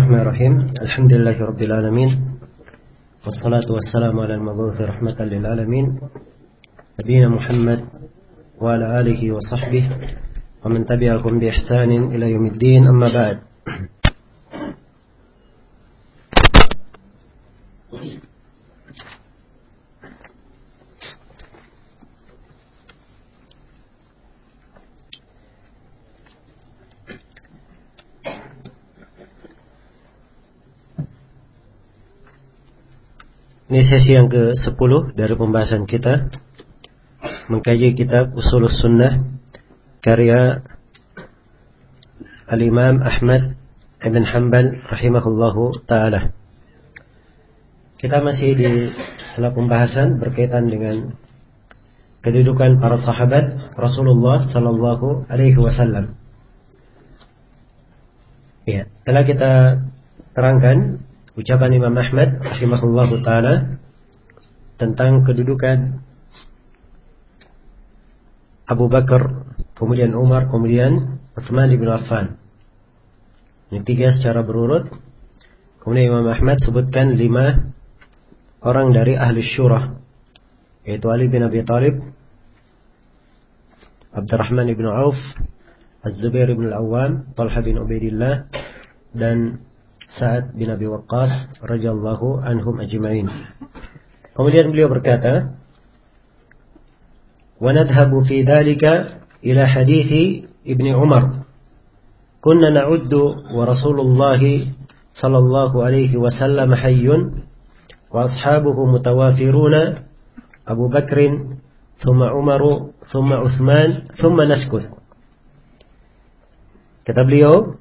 Bismillahirrahmanirrahim. Alhamdulillahirabbil alamin. Wassalatu wassalamu ala al-mabu'uts rahmatan lil alamin. Nabiyina Muhammad wa ala alihi wa sahbihi wa man tabi'ahum bi ihsanin ila yaumiddin. Amma ba'd. Ini sesi yang ke-10 dari pembahasan kita mengkaji kitab Ushulus Sunnah karya Al-Imam Ahmad Ibn Hanbal rahimahullahu ta'ala. Kita masih di sela pembahasan berkaitan dengan kedudukan para sahabat Rasulullah sallallahu alaihi wasallam. Ya, telah kita terangkan ucapan Imam Ahmad rahimahullahu ta'ala tentang kedudukan Abu Bakar, kemudian Umar, kemudian Utsman bin Affan. Ini tiga secara berurut. Kemudian Imam Ahmad sebutkan 5 orang dari ahli syurah, yaitu Ali bin Abi Thalib, Abdurrahman bin Auf, Az-Zubair bin Al-Awwam, Talha bin Ubaidillah, dan Sa'ad bin Abi Waqqas radhiyallahu anhum ajma'in. Kemudian beliau berkata, "Wa nadhhabu fi dhalika ila hadithi Ibnu Umar. Kunna na'uddu wa Rasulullah sallallahu alaihi wasallam hayyun wa ashabuhu mutawafiruna Abu Bakrin thumma Umar thumma Utsman thumma naskut." Kata beliau,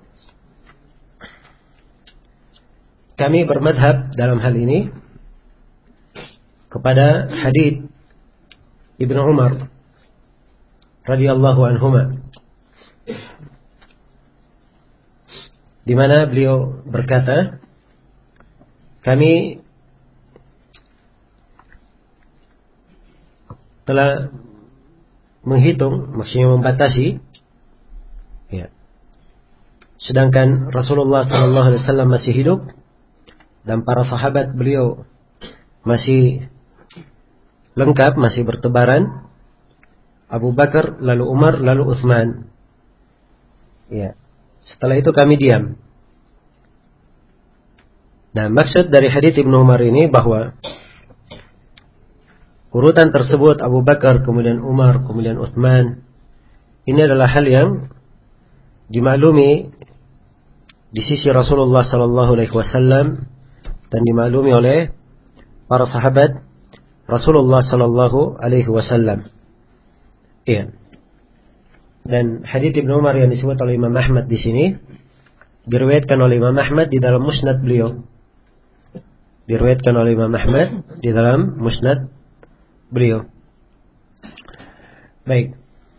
kami bermadhab dalam hal ini kepada hadits Ibnu Umar radhiyallahu anhuma, di mana beliau berkata, kami telah menghitung, maksudnya membatasi, ya, sedangkan Rasulullah sallallahu alaihi wasallam masih hidup dan para sahabat beliau masih lengkap, masih bertebaran, Abu Bakar, lalu Umar, lalu Utsman. Ya. Setelah itu kami diam. Nah, maksud dari hadits Ibnu Umar ini bahwa urutan tersebut Abu Bakar, kemudian Umar, kemudian Utsman, ini adalah hal yang dimaklumi di sisi Rasulullah sallallahu alaihi wasallam dan dimaklumi oleh para sahabat Rasulullah sallallahu alaihi wasallam. Iya. Dan hadits Ibnu Umar yang disebut oleh Imam Ahmad di sini diriwayatkan oleh Imam Ahmad di dalam Musnad beliau. Diriwayatkan oleh Imam Ahmad di dalam Musnad beliau. Baik.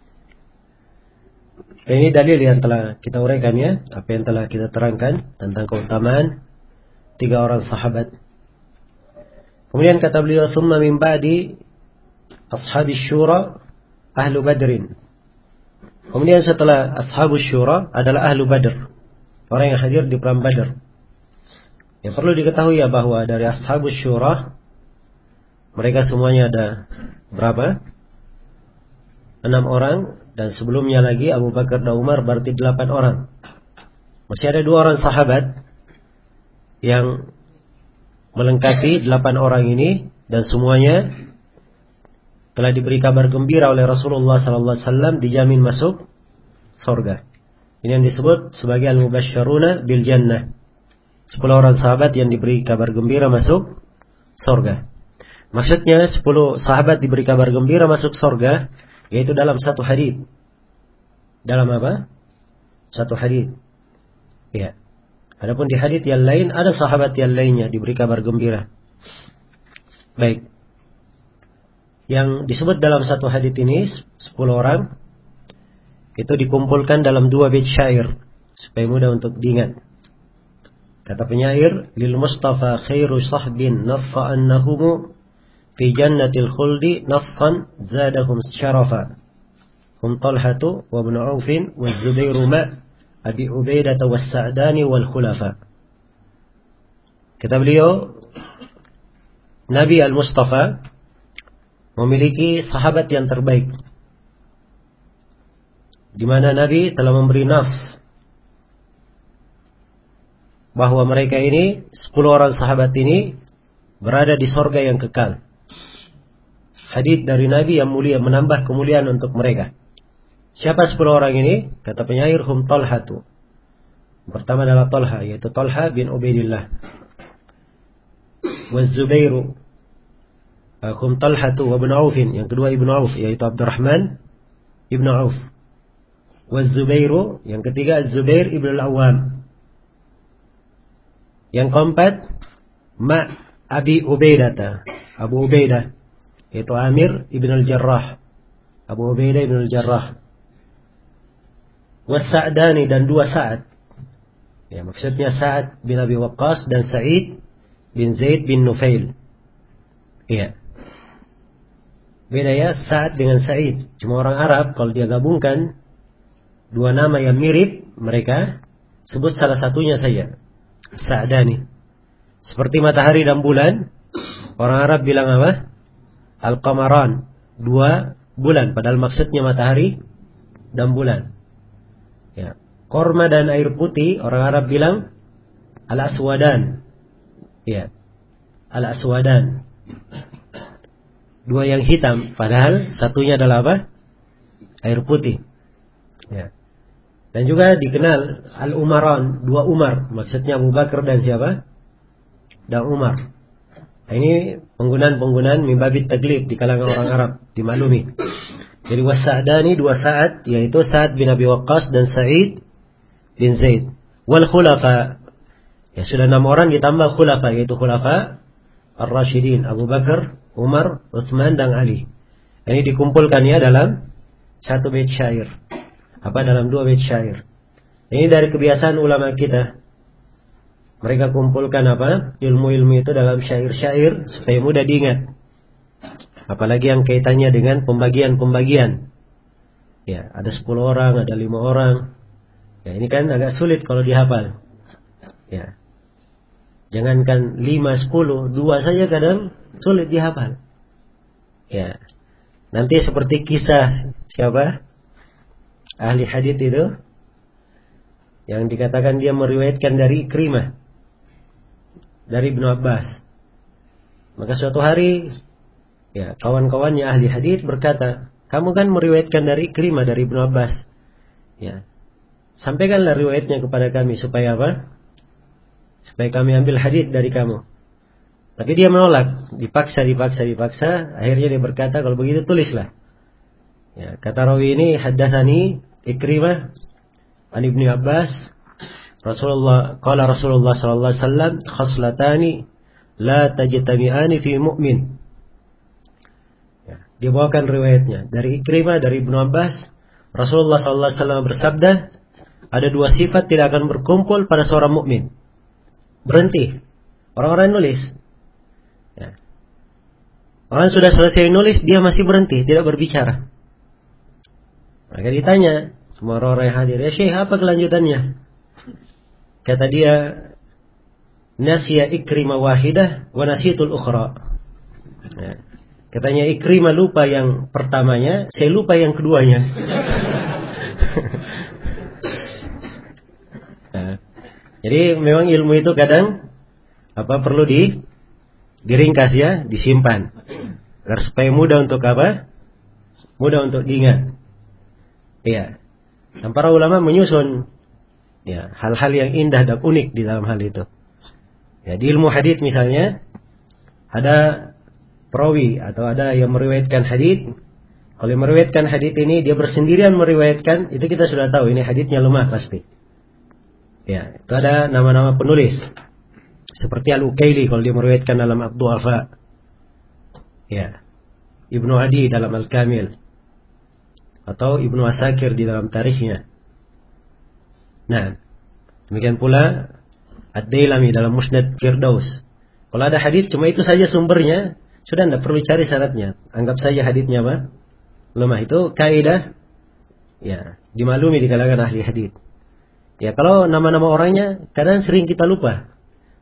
Ini dalil yang telah kita uraikan, ya, apa yang telah kita terangkan tentang keutamaan 3 orang sahabat. Kemudian kata beliau, "Tsumma min ba'di ashabis syura ahlu badrin." Kemudian setelah ashabus syura adalah ahlu badr, orang yang hadir di perang Badar. Yang perlu diketahui ya bahwa dari ashabus syura mereka semuanya ada berapa? 6 orang, dan sebelumnya lagi Abu Bakar dan Umar berarti 8 orang. Masih ada 2 orang sahabat yang melengkapi 8 orang ini, dan semuanya telah diberi kabar gembira oleh Rasulullah sallallahu alaihi wasallam, dijamin masuk surga. Ini yang disebut sebagai al-mubasysyaruna bil jannah. 10 orang sahabat yang diberi kabar gembira masuk surga. Maksudnya 10 sahabat diberi kabar gembira masuk surga, yaitu dalam satu hadits. Dalam apa? Satu hadits. Ya. Adapun di hadits yang lain ada sahabat yang lainnya diberi kabar gembira. Baik. Yang disebut dalam satu hadits ini 10 orang itu dikumpulkan dalam 2 bait syair supaya mudah untuk diingat. Kata penyair, "Lil Mustafa khairu sahbin nassa annahum fi jannatil khuldi nassan zadahum syarafa. Hum Talhatu wa Ibnu Aufin wa Zubairu ma Abi Ubaidah was Sa'dani wal khulafa." Kata beliau, Nabi Al-Mustafa memiliki sahabat yang terbaik, di mana Nabi telah memberi nas bahwa mereka ini 10 orang sahabat ini berada di sorga yang kekal. Hadits dari Nabi yang mulia menambah kemuliaan untuk mereka. Siapa 10 orang ini? Kata penyair, hum Talhatu. Pertama adalah Talha, yaitu Talha bin Ubaidillah. Wa Zubairu. Hum Talhatu wa ibn Aufin. Yang kedua Ibn Auf, yaitu Abdurrahman ibn Auf. Wa Zubairu. Yang ketiga Zubair ibn al-Awwam. Yang keempat Abi Ubaidah, Abu Ubaidah, yaitu Amir ibn al-Jarrah. Abu Ubaidah ibn al-Jarrah. Was-Sa'dani, dan 2 Sa'ad. Ya, maksudnya Sa'ad bin Abi Waqqas dan Sa'id bin Zaid bin Nufail. Iya. Beda ya, Sa'ad dengan Sa'id. Cuma orang Arab kalau dia gabungkan 2 nama yang mirip, mereka sebut salah satunya saja, Sa'dani. Seperti matahari dan bulan, orang Arab bilang apa? Al-Qamaran, 2 bulan, padahal maksudnya matahari dan bulan. Ya. Korma dan air putih, orang Arab bilang Al-Aswadan. Ya. Al-Aswadan. 2 yang hitam, padahal satunya adalah apa? Air putih. Ya. Dan juga dikenal Al-Umaran, 2 Umar, maksudnya Abu Bakar dan siapa? Dan Umar. Nah, ini penggunaan mimbabit taglib di kalangan orang Arab, dimaklumi. Jadi was-Sa'dani, 2 Sa'ad, yaitu Sa'ad bin Abi Waqqas dan Sa'id bin Zaid. Wal khulafa, ya sudah 6 orang ditambah khulafa, yaitu khulafa Ar-Rashidin, Abu Bakar, Umar, Utsman dan Ali. Ini dikumpulkannya dalam 1 bait syair. Dalam 2 bait syair. Ini dari kebiasaan ulama kita. Mereka kumpulkan ilmu-ilmu itu dalam syair-syair supaya mudah diingat. Apalagi yang kaitannya dengan pembagian-pembagian. Ya, ada 10 orang, ada 5 orang. Ya, ini kan agak sulit kalau dihafal. Ya. Jangankan 5, 10, 2 saja kadang sulit dihafal. Ya. Nanti seperti kisah siapa? Ahli hadits itu yang dikatakan dia meriwayatkan dari Ikrimah, dari Ibnu Abbas. Maka suatu hari, ya, kawan-kawannya ahli hadits berkata, kamu kan meriwayatkan dari Ikrimah, dari Ibnu Abbas. Ya. Sampaikanlah riwayatnya kepada kami supaya apa? Supaya kami ambil hadits dari kamu. Tapi dia menolak, dipaksa. Akhirnya dia berkata, kalau begitu tulislah. Ya, kata rawi ini, haddatsani Ikrimah an Ibnu Abbas, qala Rasulullah sallallahu alaihi wasallam, khaslatani la tajtami'ani fi mu'min. Ya, dia bawakan riwayatnya dari Ikrimah, dari Ibnu Abbas. Rasulullah sallallahu alaihi wasallam bersabda, ada 2 sifat tidak akan berkumpul pada seorang mukmin. Berhenti. Orang-orang nulis. Ya. Orang sudah selesai nulis, dia masih berhenti, tidak berbicara. Maka ditanya semua orang yang hadir, ya Syekh, apa kelanjutannya? Kata dia, nasiya Ikrimah wahidah wa nasitul ukhra. Ya. Katanya Ikrimah lupa yang pertamanya, saya lupa yang keduanya. Nah, jadi memang ilmu itu kadang perlu diringkas ya, disimpan agar supaya mudah untuk mudah untuk diingat. Iya. Dan para ulama menyusun ya hal-hal yang indah dan unik di dalam hal itu. Ya, di ilmu hadits misalnya ada perawi atau ada yang meriwayatkan hadits. Kalau yang meriwayatkan hadits ini dia bersendirian meriwayatkan, itu kita sudah tahu ini haditsnya lemah pasti. Ya, itu ada nama-nama penulis. Seperti Al-Ukaili kalau dia meriwayatkan dalam Ad-Du'afa. Ya. Ibnu Adi dalam Al-Kamil. Atau Ibnu Asakir di dalam tarikhnya. Nah, demikian pula Ad-Dailami dalam Musnad Firdaus. Kalau ada hadits cuma itu saja sumbernya, sudah tidak perlu cari syaratnya. Anggap saja haditsnya lemah. Itu kaidah ya, dimaklumi di kalangan ahli hadits. Ya, kalau nama-nama orangnya kadang sering kita lupa.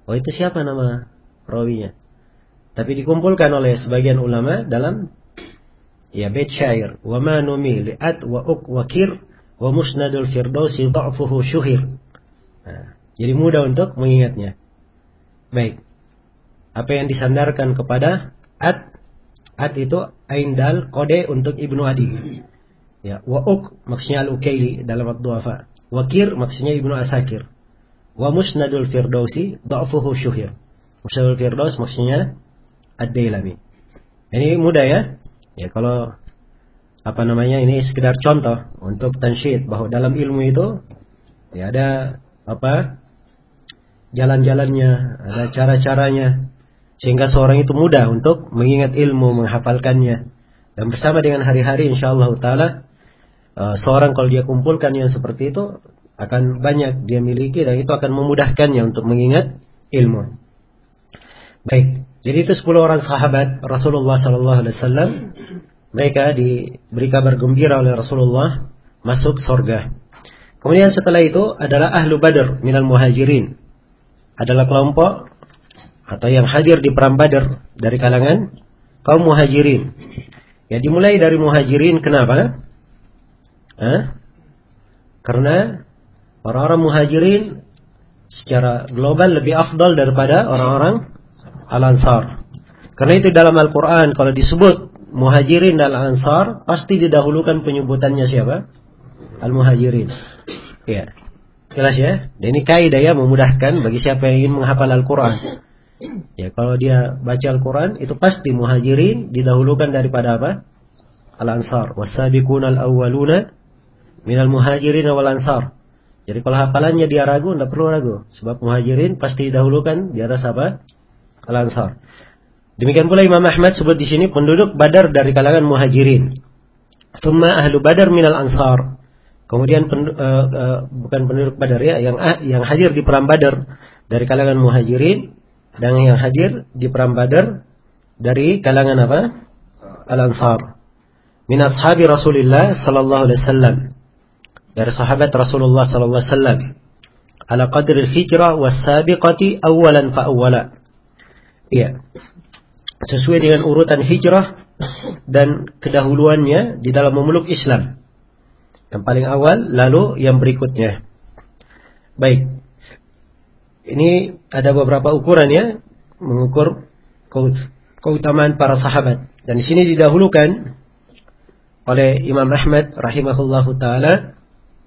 Oh itu siapa nama rawinya? Tapi dikumpulkan oleh sebagian ulama dalam bait syair. Wa ma numi li'at wa uq wa kir wa musnadul firdausi dha'fuhu syuhir. Nah, jadi mudah untuk mengingatnya. Baik. Apa yang disandarkan kepada at itu ain dal kode untuk Ibnu Adi. Ya, wa uq maksudnya al-Ukaili dalam ad-du'afa. Wa kir maksudnya Ibnu Asakir. Wa musnadul firdausi dha'fuhu syuhir. Musnadul firdaus maksudnya ad-Dailami. Ini mudah ya. Ya kalau ini sekedar contoh untuk tansyid bahwa dalam ilmu itu ya ada jalan-jalannya, ada cara-caranya sehingga seorang itu mudah untuk mengingat ilmu, menghafalkannya. Dan bersama dengan hari-hari insyaallah taala seorang kalau dia kumpulkan yang seperti itu akan banyak dia miliki dan itu akan memudahkannya untuk mengingat ilmu. Baik, jadi itu 10 orang sahabat Rasulullah sallallahu alaihi wasallam. Mereka diberi kabar gembira oleh Rasulullah masuk surga. Kemudian setelah itu adalah ahlu Badr minal muhajirin. Adalah kelompok atau yang hadir di perang Badr dari kalangan kaum muhajirin. Ya dimulai dari muhajirin kenapa? Karena orang-orang muhajirin secara global lebih afdal daripada orang-orang al-ansar. Karena itu dalam Al-Quran kalau disebut muhajirin dan al-ansar pasti didahulukan penyebutannya siapa? Al-muhajirin. Ya, jelas ya. Dan ini kaidah ya, memudahkan bagi siapa yang ingin menghafal Al-Quran. Ya, kalau dia baca Al-Quran itu pasti muhajirin didahulukan daripada apa? Al-ansar. Was-sabiqunal awwaluna minal muhajirin wal ansar. Jadi kalau hafalannya dia ragu, tidak perlu ragu. Sebab muhajirin pasti didahulukan di atas apa? Al-ansar. Demikian pula Imam Ahmad sebut di sini penduduk Badar dari kalangan muhajirin. Thumma ahlu Badar minal ansar. Kemudian bukan penduduk Badar ya, yang hadir di perang Badar dari kalangan muhajirin dan yang hadir di perang Badar dari kalangan apa? Al-ansar. Min ashabi Rasulillah sallallahu alaihi wasallam. Dari sahabat Rasulullah sallallahu alaihi wasallam. Ala qadri al-hijrah was-sabiqati awalan fa awwala. Iya. Sesuai dengan urutan hijrah dan kedahuluannya di dalam memeluk Islam. Yang paling awal lalu yang berikutnya. Baik. Ini ada beberapa ukuran ya, mengukur keutamaan para sahabat. Dan di sini didahulukan oleh Imam Ahmad rahimahullahu taala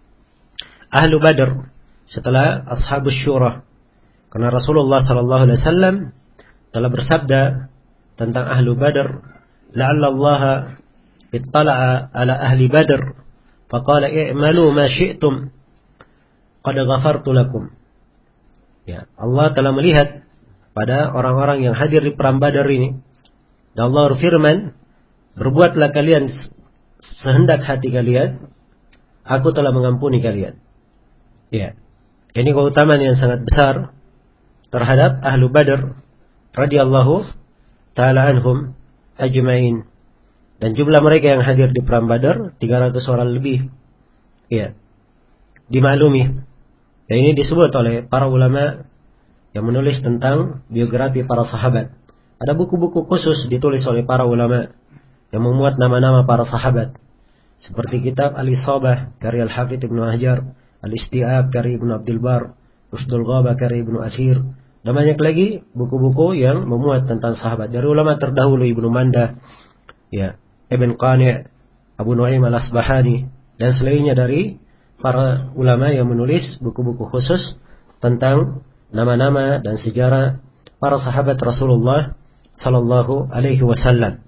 ahlu Badr setelah ashabus syura. Karena Rasulullah sallallahu alaihi wasallam telah bersabda tentang ahlu Badr, la'alla Allah ittala'a ala ahli Badr faqala i'malu ma syi'tum qad ghafartu lakum. Ya, Allah telah melihat pada orang-orang yang hadir di perang Badar ini. Dan Allah berfirman, berbuatlah kalian sehendak hati kalian, aku telah mengampuni kalian. Ya, ini keutamaan yang sangat besar terhadap ahlu Badr radhiyallahu ta'ala anhum ajma'in. Dan jumlah mereka yang hadir di perang Badar 300 orang lebih. Ya, dimaklumi. Dan ini disebut oleh para ulama yang menulis tentang biografi para sahabat. Ada buku-buku khusus ditulis oleh para ulama yang memuat nama-nama para sahabat. Seperti kitab Al-Isabah karya Al-Hafidh Ibnu Hajar, Al-Isti'ab karya Ibnu Abdul Bar, Rushdul Ghaba karya Ibnu Athir. Dan banyak lagi buku-buku yang memuat tentang sahabat. Dari ulama terdahulu Ibnu Manda, ya, Ibn Qani', Abu Nu'aim Al-Asbahani, dan selainnya dari para ulama yang menulis buku-buku khusus tentang nama-nama dan sejarah para sahabat Rasulullah sallallahu alaihi wasallam.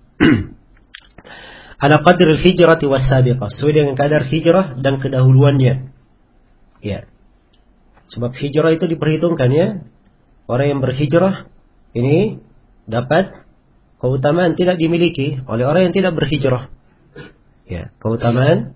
Ala qadri al-hijrati was-sabiqah, sesuai dengan kadar hijrah dan kedahuluannya. Ya. Sebab hijrah itu diperhitungkan ya. Orang yang berhijrah ini dapat keutamaan tidak dimiliki oleh orang yang tidak berhijrah. Ya, keutamaan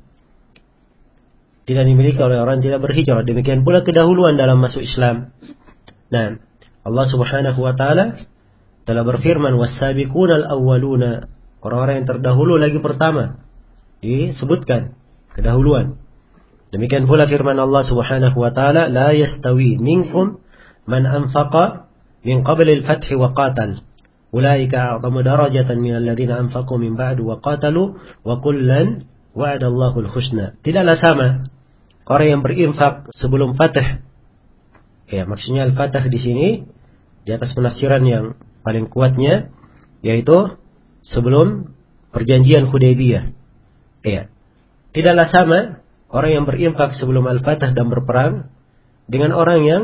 tidak dimiliki oleh orang yang tidak berhijrah. Demikian pula kedahuluan dalam masuk Islam. Nah, Allah Subhanahu wa taala telah berfirman was-sabiqunal awwaluna, orang-orang yang terdahulu lagi pertama disebutkan kedahuluan. Demikian pula firman Allah Subhanahu wa taala la yastawi minkum man anfaqa min qablil fathi wa qatal. Ulaika a'zamu darajatan minal ladzina anfaqu min ba'du wa qatalu wa kullan wa'adallahu al-husna. Tidaklah sama orang yang berinfak sebelum fatih. Ya, maksudnya al-fatih di sini di atas penafsiran yang paling kuatnya yaitu sebelum perjanjian Hudaybiyah. Ya. Tidaklah sama orang yang berinfak sebelum al-fatih dan berperang dengan orang yang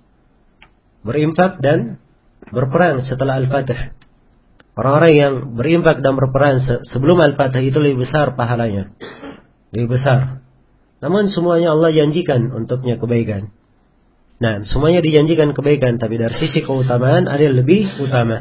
berinfak dan berperang setelah al-fatih. Orang-orang yang berinfak dan berperang sebelum al-fatih itu lebih besar pahalanya. Lebih besar. Namun semuanya Allah janjikan untuknya kebaikan. Nah, semuanya dijanjikan kebaikan, tapi dari sisi keutamaan ada yang lebih utama.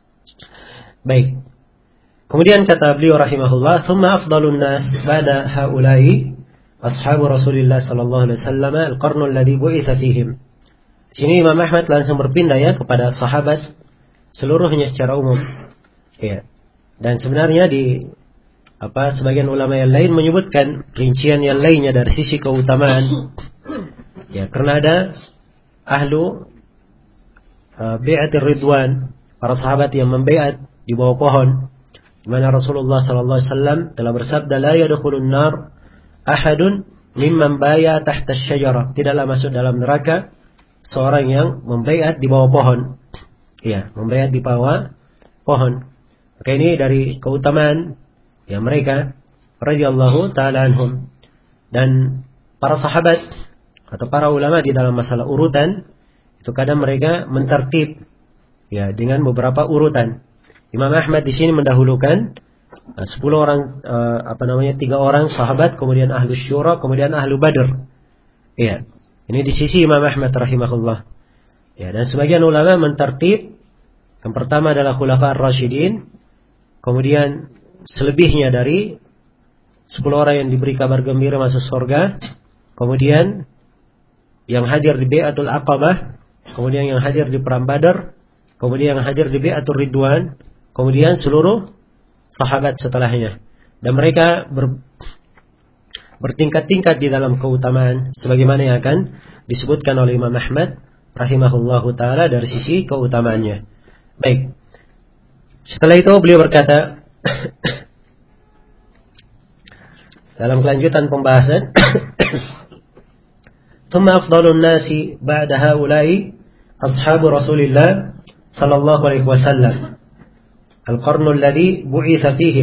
Baik. Kemudian kata beliau rahimahullah, "Tsumma afdalun nas ba'da haula'i ashabu Rasulillah sallallahu alaihi wasallam al-qarnu alladhi bu'itsa fihim." Sini Imam Ahmad langsung berpindah ya kepada sahabat seluruhnya secara umum. Ya. Dan sebenarnya sebagian ulama yang lain menyebutkan rincian yang lainnya dari sisi keutamaan. Ya, karena ada ahlu bai'atir ridwan, para sahabat yang membaiat di bawah pohon, di mana Rasulullah sallallahu alaihi wasallam telah bersabda, "La yadkhulun nar ahadun mimman bai'a tahta asy-syajarah." Tidaklah masuk dalam neraka seorang yang membaiat di bawah pohon. Ya, membaiat di bawah pohon. Maka ini dari keutamaan ya mereka radhiyallahu ta'ala anhum. Dan para sahabat atau para ulama di dalam masalah urutan itu kadang mereka mentertib ya dengan beberapa urutan. Imam Ahmad di sini mendahulukan 10 orang 3 orang sahabat, kemudian ahlu syura, kemudian ahlu badr. Iya. Ini di sisi Imam Ahmad rahimahullah. Ya, dan sebagian ulama mentertib yang pertama adalah khulafa ar-rasyidin, kemudian selebihnya dari 10 orang yang diberi kabar gembira masuk surga, kemudian yang hadir di Bai'atul Aqabah, kemudian yang hadir di Perang Badar, kemudian yang hadir di Bai'atul Ridwan, kemudian seluruh sahabat setelahnya. Dan mereka bertingkat-tingkat di dalam keutamaan sebagaimana yang akan disebutkan oleh Imam Ahmad rahimahullahu taala dari sisi keutamaannya. Baik. Setelah itu beliau berkata dalam kelanjutan pembahasan ثم أفضل الناس بعد هؤلاء أصحاب رسول الله صلى الله عليه وسلم القرن الذي بعث فيهم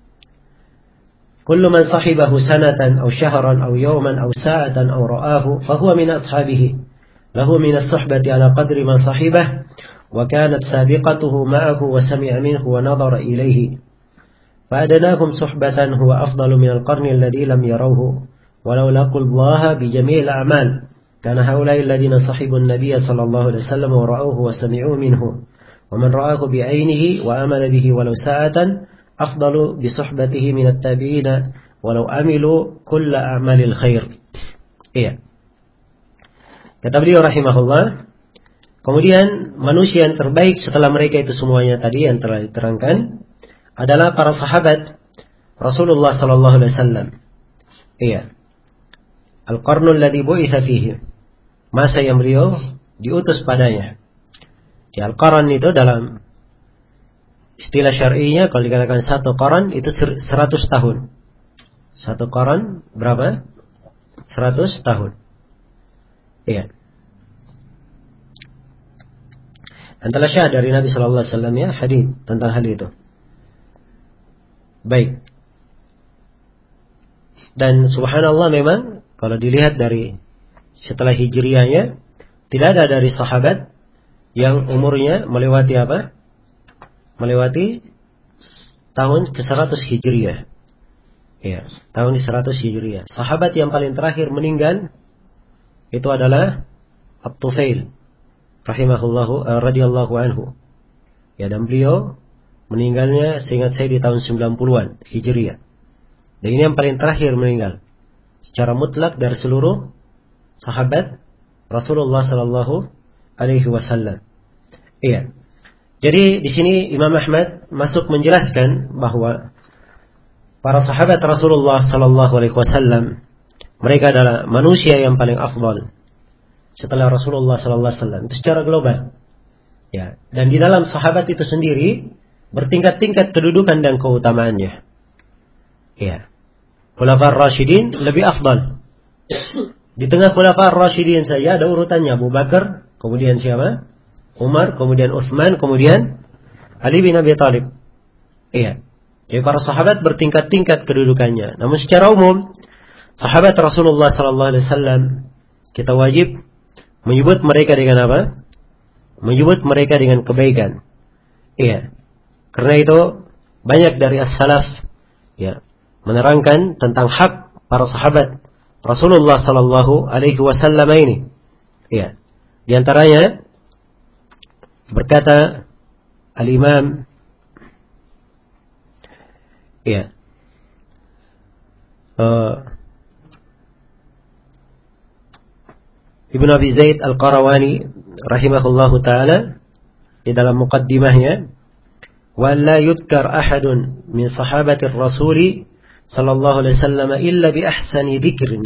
كل من صحبه سنة أو شهرا أو يوما أو ساعة أو رآه فهو من أصحابه له من الصحبة على قدر من صحبه وكانت سابقته معه وسمع منه ونظر إليه فأدناهم صحبة هو أفضل من القرن الذي لم يروه ولو لقوا الله بجميع الأعمال كان هؤلاء الذين صحبوا النبي صلى الله عليه وسلم ورأوه وسمعوا منه ومن رآه بعينه وآمن به ولو ساعة أفضل بصحبته من التابعين ولو عملوا كل أعمال الخير. Iya. Kata beliau rahimahullah, kemudian manusia yang terbaik setelah mereka itu semuanya tadi yang telah diterangkan adalah para sahabat Rasulullah sallallahu alaihi wasallam. Iya. Al-qarnul ladzi bu'itsa fihi. Masa yang beliau diutus padanya. Di al-qarn itu dalam istilah syar'inya kalau dikatakan satu qarn itu 100 tahun. Satu qarn berapa? 100 tahun. Iya. Dan telah syahid dari Nabi sallallahu alaihi wasallam ya hadis tentang hal itu. Baik. Dan subhanallah memang kalau dilihat dari setelah hijriyahnya tidak ada dari sahabat yang umurnya melewati apa? Melewati tahun ke-100 hijriyah. Ya, tahun ke-100 hijriyah. Sahabat yang paling terakhir meninggal itu adalah At-Tufail radhiyallahu anhu. Ya, dan beliau meninggalnya seingat saya di tahun 90-an hijriyah. Dan ini yang paling terakhir meninggal secara mutlak dari seluruh sahabat Rasulullah sallallahu alaihi wasallam. Iya. Jadi di sini Imam Ahmad masuk menjelaskan bahwa para sahabat Rasulullah sallallahu alaihi wasallam mereka adalah manusia yang paling afdal setelah Rasulullah sallallahu alaihi wasallam. Itu secara global. Ya, dan di dalam sahabat itu sendiri bertingkat-tingkat kedudukan dan keutamaannya. Ya. Khulafaur Rasyidin lebih afdal. Di tengah Khulafaur Rasyidin saja ada urutannya Abu Bakar, kemudian siapa? Umar, kemudian Utsman, kemudian Ali bin Abi Thalib. Iya. Jadi para sahabat bertingkat-tingkat kedudukannya. Namun secara umum sahabat Rasulullah sallallahu alaihi wasallam kita wajib menyebut mereka dengan apa? Menyebut mereka dengan kebaikan. Iya. Karena itu banyak dari as-salaf ya menerangkan tentang hak para sahabat Rasulullah sallallahu alaihi wasallam ini. Iya. Di antaranya berkata Al-Imam ya Ibnu Abi Zaid Al-Qarawani rahimahullahu taala di dalam muqaddimahnya, wa la yudkar ahadun min sahabatir rasuli sallallahu alaihi wasallam illa bi ahsani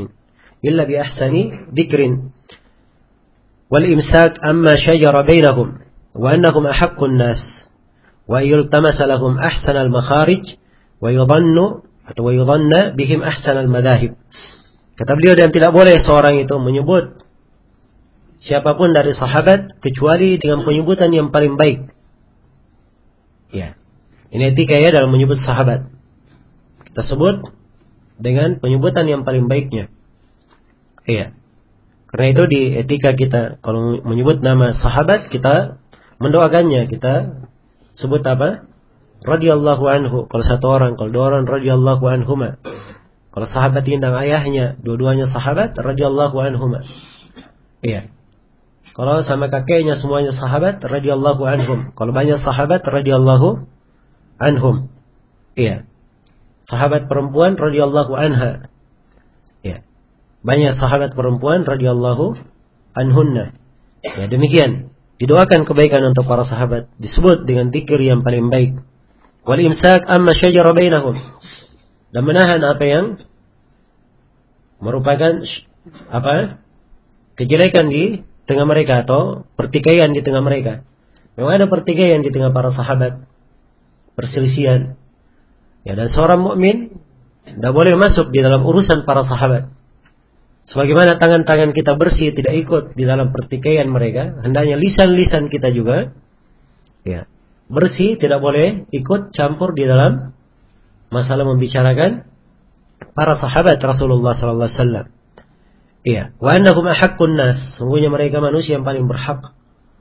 dhikrin wal imsak amma shajara bainahum wa annahum ahaqqun nas wa yultamasa lahum ahsanal makharij wa yudhanna bihim ahsanal madahib. Kata beliau, dan tidak boleh seorang itu menyebut siapapun dari sahabat kecuali dengan penyebutan yang paling baik. Ya. Ini etika ya dalam menyebut sahabat. Kita sebut dengan penyebutan yang paling baiknya. Iya. Karena itu di etika kita kalau menyebut nama sahabat kita mendoakannya, kita sebut apa? Radhiyallahu anhu kalau satu orang, kalau dua orang radhiyallahu anhuma. Kalau sahabat ini dan ayahnya, dua-duanya sahabat radhiyallahu anhuma. Iya. Kalau sama kakeknya semuanya sahabat radhiyallahu anhum. Kalau banyak sahabat radhiyallahu anhum. Iya. Sahabat perempuan radhiyallahu anha. Iya. Banyak sahabat perempuan radhiyallahu anhunna. Ya, demikian. Didoakan kebaikan untuk para sahabat, disebut dengan zikir yang paling baik. Wal imsak amma syajara bainahum. Dan menahan apa yang merupakan apa? Kejelekan di tengah mereka atau pertikaian di tengah mereka. Memang ada pertikaian di tengah para sahabat, perselisihan. Ya, dan seorang mukmin tidak boleh masuk di dalam urusan para sahabat. Sebagaimana tangan-tangan kita bersih tidak ikut di dalam pertikaian mereka, hendaknya lisan-lisan kita juga ya, bersih, tidak boleh ikut campur di dalam masalah membicarakan para sahabat Rasulullah sallallahu alaihi wasallam. Iya, wa annahum ahaqqun nas, sungguhnya mereka manusia yang paling berhak.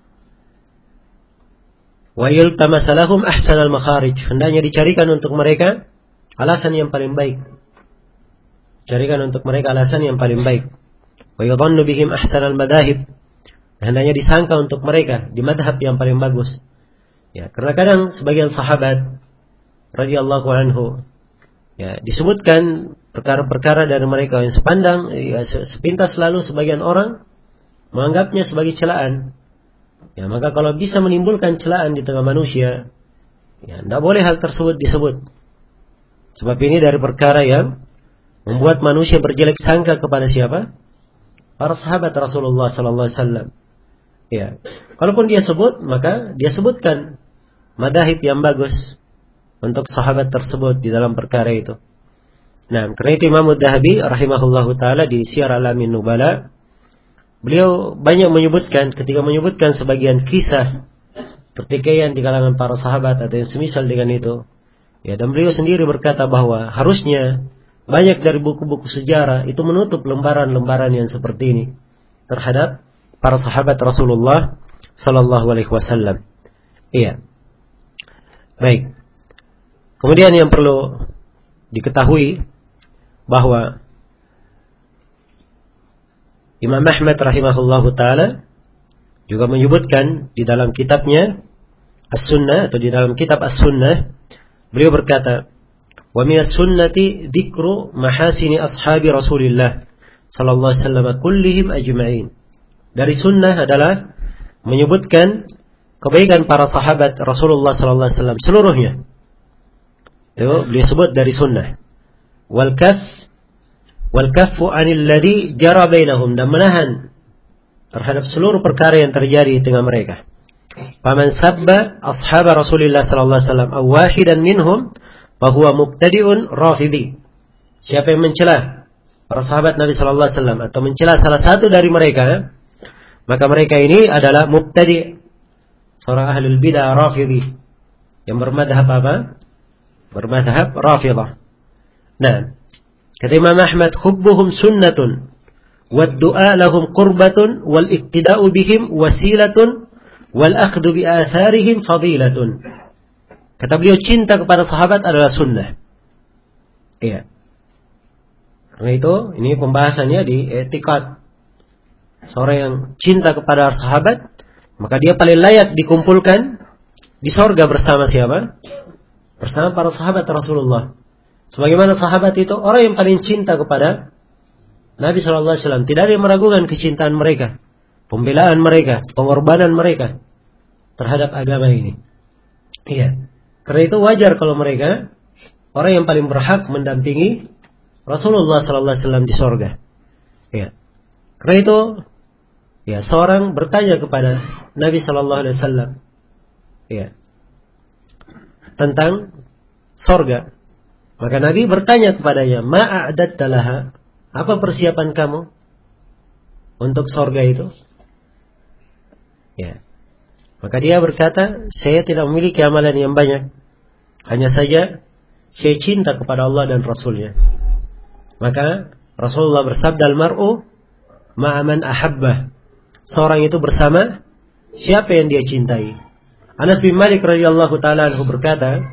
Wa yultamasa lahum ahsanal makharij, hendaknya dicarikan untuk mereka alasan yang paling baik. Carikan untuk mereka alasan yang paling baik. Wa yudhannu bihim ahsanal madahib, hendaknya disangka untuk mereka di madhab yang paling bagus. Ya, karena kadang sebagian sahabat radhiyallahu anhu ya disebutkan perkara-perkara dari mereka yang sepandang ya, sepintas lalu sebagian orang menganggapnya sebagai celaan. Ya, maka kalau bisa menimbulkan celaan di tengah manusia, ya tidak boleh hal tersebut disebut. Sebab ini dari perkara yang membuat manusia berjelek sangka kepada siapa? Para sahabat Rasulullah sallallahu alaihi wasallam. Ya, kalaupun dia sebut, maka dia sebutkan madahib yang bagus untuk sahabat tersebut di dalam perkara itu. Nah, karena itu Imam Ad-Dhahabi rahimahullahu taala di Syiar Alamin Nubala, beliau banyak menyebutkan ketika menyebutkan sebagian kisah pertikaian di kalangan para sahabat atau yang semisal dengan itu. Ya, dan beliau sendiri berkata bahwa harusnya banyak dari buku-buku sejarah itu menutup lembaran-lembaran yang seperti ini terhadap para sahabat Rasulullah sallallahu alaihi wasallam. Iya. Baik. Kemudian yang perlu diketahui bahwa Imam Ahmad rahimahullahu taala juga menyebutkan di dalam kitabnya As-Sunnah atau di dalam kitab As-Sunnah, beliau berkata, "Wa minas sunnati dzikru mahasini ashabi Rasulillah sallallahu alaihi wasallam kullihim ajma'in." Dari sunnah adalah menyebutkan kebaikan para sahabat Rasulullah sallallahu alaihi wasallam seluruhnya. Itu beliau sebut dari sunnah. Wal kaffu 'anil ladzi jara bainahum, dan menahan terhadap seluruh perkara yang terjadi di tengah mereka. Faman sabba ashab Rasulullah sallallahu alaihi wasallam aw wahidan minhum fa huwa mubtadi'un rafidhi. Siapa yang mencela para sahabat Nabi sallallahu alaihi wasallam atau mencela salah satu dari mereka, maka mereka ini adalah mubtadi', seorang ahlul bidah rafidhi yang bermadhab apa? Bermadhab Rafidah. Nah, kata Imam Ahmad, hubbuhum sunnatun wad du'a lahum qurbatun wal iqtida'u bihim wasilatun wal akhdhu bi atharihim fadilatun. Kata beliau, cinta kepada sahabat adalah sunnah. Iya. Karena itu ini pembahasannya di etikat. Seorang yang cinta kepada sahabat, maka dia paling layak dikumpulkan di sorga bersama siapa? Bersama para sahabat Rasulullah. Sebagaimana sahabat itu orang yang paling cinta kepada Nabi SAW. Tidak ada yang meragukan kecintaan mereka, pembelaan mereka, pengorbanan mereka terhadap agama ini. Iya. Karena itu wajar kalau mereka orang yang paling berhak mendampingi Rasulullah SAW di sorga. Iya. Karena itu, ya, seorang bertanya kepada Nabi SAW, ya, tentang sorga. Maka Nabi bertanya kepadanya, ma'a'adatta laha, apa persiapan kamu untuk sorga itu? Ya. Maka dia berkata, saya tidak memiliki amalan yang banyak, hanya saja saya cinta kepada Allah dan Rasulnya. Maka Rasulullah bersabda, al-mar'u ma'aman ahabbah, seorang itu bersama siapa yang dia cintai. Anas bin Malik radhiyallahu taala anhu berkata,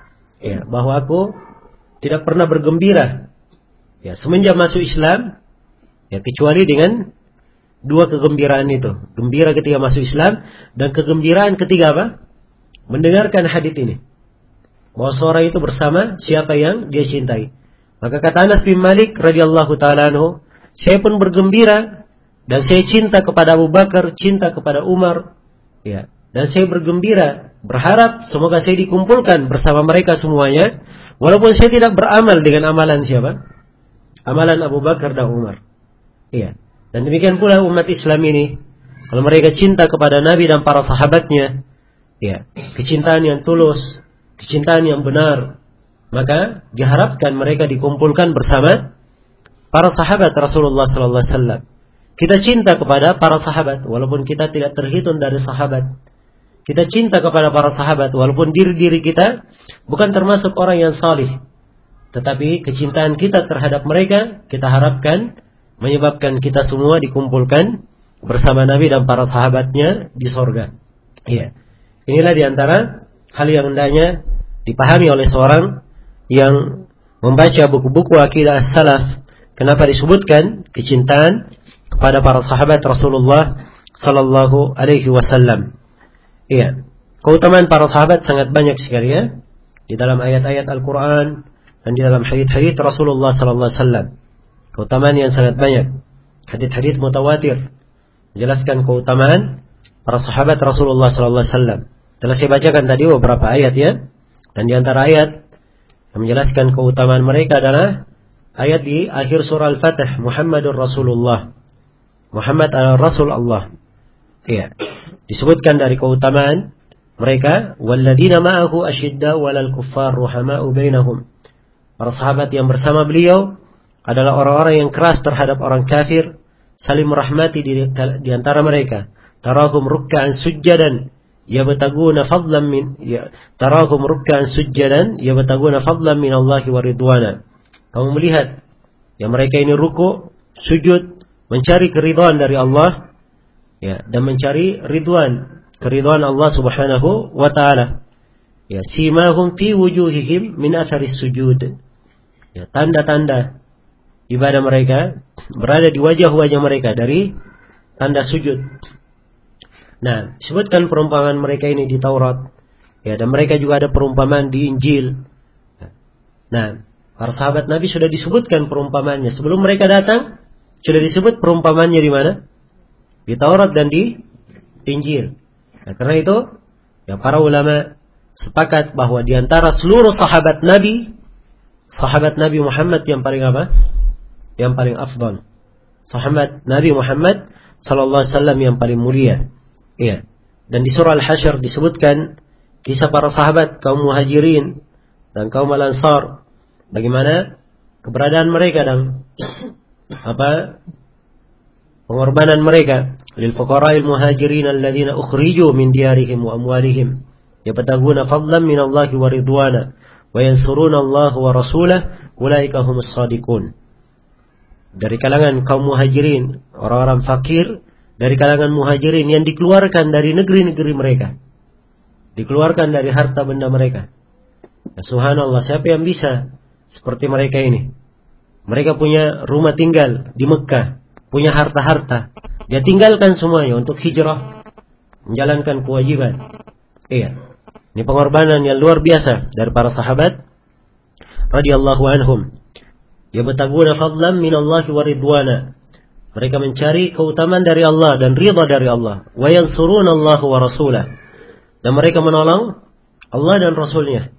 ya, bahwa aku tidak pernah bergembira, ya, semenjak masuk Islam, ya, kecuali dengan dua kegembiraan itu. Gembira ketika masuk Islam dan kegembiraan ketika apa? Mendengarkan hadits ini. Bahwa seorang itu bersama siapa yang dia cintai. Maka kata Anas bin Malik radhiyallahu taala anhu, saya pun bergembira dan saya cinta kepada Abu Bakar, cinta kepada Umar, ya. Dan saya bergembira, berharap semoga saya dikumpulkan bersama mereka semuanya, walaupun saya tidak beramal dengan amalan siapa? Amalan Abu Bakar dan Umar. Iya. Dan demikian pula umat Islam ini, kalau mereka cinta kepada Nabi dan para sahabatnya, ya, kecintaan yang tulus, kecintaan yang benar, maka diharapkan mereka dikumpulkan bersama para sahabat Rasulullah sallallahu alaihi wasallam. Kita cinta kepada para sahabat walaupun kita tidak terhitung dari sahabat. Kita cinta kepada para sahabat walaupun diri kita bukan termasuk orang yang salih. Tetapi kecintaan kita terhadap mereka, kita harapkan menyebabkan kita semua dikumpulkan bersama Nabi dan para sahabatnya di sorga. Iya. Inilah diantara hal yang hendaknya dipahami oleh seorang yang membaca buku-buku akidah salaf. Kenapa disebutkan kecintaan kepada para sahabat Rasulullah sallallahu alaihi wasallam? Iya, keutamaan para sahabat sangat banyak sekali, ya, di dalam ayat-ayat Al-Quran dan di dalam hadits-hadits Rasulullah sallallahu alaihi wasallam. Keutamaan yang sangat banyak. Hadits-hadits mutawatir menjelaskan keutamaan para sahabat Rasulullah sallallahu alaihi wasallam. Telah saya bacakan tadi beberapa ayat, ya. Dan di antara ayat yang menjelaskan keutamaan mereka adalah ayat di akhir surah Al-Fatih, Muhammadur Rasulullah. Muhammad adalah Rasul Allah. Iya. Disebutkan dari keutamaan mereka, walladzina ma'ahu asyidda'u 'alal kuffar ruhama'u bainahum. Para sahabat yang bersama beliau adalah orang-orang yang keras terhadap orang kafir, saling merahmati di antara mereka. Tarahum ruk'an sujjadan yabtaguna fadlan min tarahum ruk'an sujjadan yabtaguna fadlan min Allah wa ridwana. Kamu melihat yang mereka ini ruku', sujud, mencari keridhaan dari Allah, ya, dan mencari keridhaan Allah Subhanahu wa taala. Ya, simahum fi wujuhihim min atharis sujud. Ya, tanda-tanda ibadah mereka berada di wajah-wajah mereka dari tanda sujud. Nah, disebutkan perumpamaan mereka ini di Taurat. Ya, dan mereka juga ada perumpamaan di Injil. Nah, para sahabat Nabi sudah disebutkan perumpamaannya sebelum mereka datang, sudah disebut perumpamaannya di mana? Di Taurat dan di Injil. Nah, karena itu, ya, para ulama sepakat bahwa di antara seluruh sahabat Nabi Muhammad yang paling apa? Yang paling afdal. Sahabat Nabi Muhammad sallallahu alaihi wasallam yang paling mulia. Iya. Dan di surah Al-Hasyr disebutkan kisah para sahabat kaum Muhajirin dan kaum Al-Ansar, bagaimana keberadaan mereka dan pengorbanan mereka lil fuqara'il muhajirin alladziina ukhriju min diyarihim wa amwalihim yabtaguna fadlan min Allahi wa ridwana wa yansuruna Allah wa rasulahu ulaika humus shadiqun. Dari kalangan kaum Muhajirin, orang-orang fakir dari kalangan Muhajirin yang dikeluarkan dari negeri-negeri mereka, dikeluarkan dari harta benda mereka. Ya, subhanallah, siapa yang bisa seperti mereka ini? Mereka punya rumah tinggal di Mekah, punya harta-harta. Dia tinggalkan semuanya untuk hijrah, menjalankan kewajiban. Iya. Ini pengorbanan yang luar biasa dari para sahabat radhiyallahu anhum. Yabtaguna fadlan minallahi wa ridwana. Mereka mencari keutamaan dari Allah dan ridha dari Allah. Wa yansuruna Allah wa rasulah. Dan mereka menolong Allah dan Rasulnya.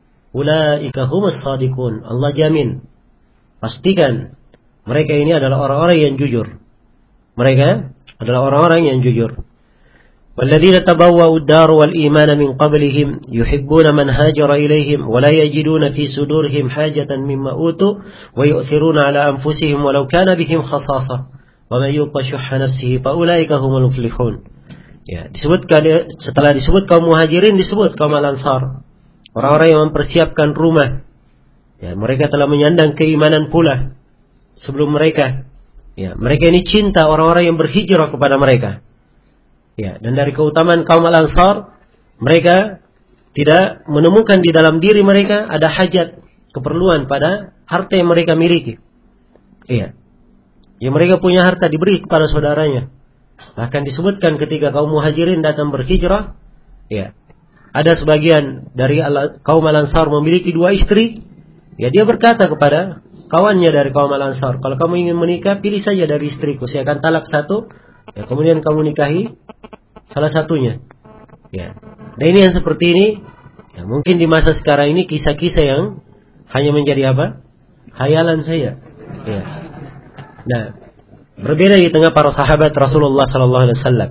Ulaika humus shadiqun. Allah jamin, pastikan mereka ini adalah orang-orang yang jujur. Mereka adalah orang-orang yang jujur. Walladzina tabawwa'u ad-dar wal iman min qablihim yuhibbuna man hajara ilaihim wa la yajiduna fi sudurihim hajatan mimma utu wa yu'thiruna ala anfusihim walau kana bihim khasasah wa man yuqa shuhha nafsihi fa ulaika humul muflihun. Ya, disebutkan setelah disebut kaum Muhajirin disebut kaum Al-Ansar. Orang-orang yang mempersiapkan rumah. Ya, mereka telah menyandang keimanan pula sebelum mereka. Ya, mereka ini cinta orang-orang yang berhijrah kepada mereka. Ya, dan dari keutamaan kaum Al-Ansar, mereka tidak menemukan di dalam diri mereka ada hajat, keperluan pada harta yang mereka miliki. Iya. Ya, mereka punya harta diberi kepada saudaranya. Bahkan disebutkan ketika kaum Muhajirin datang berhijrah, ya, ada sebagian dari kaum Al-Ansar memiliki 2 istri. Ya, dia berkata kepada kawannya dari kaum Al-Ansar, kalau kamu ingin menikah, pilih saja dari istriku, saya akan talak 1. Ya, kemudian kamu nikahi salah satunya. Ya. Dan ini yang seperti ini, ya, mungkin di masa sekarang ini kisah-kisah yang hanya menjadi apa? Hayalan saya. Ya. Nah, berbeda di tengah para sahabat Rasulullah sallallahu alaihi wasallam.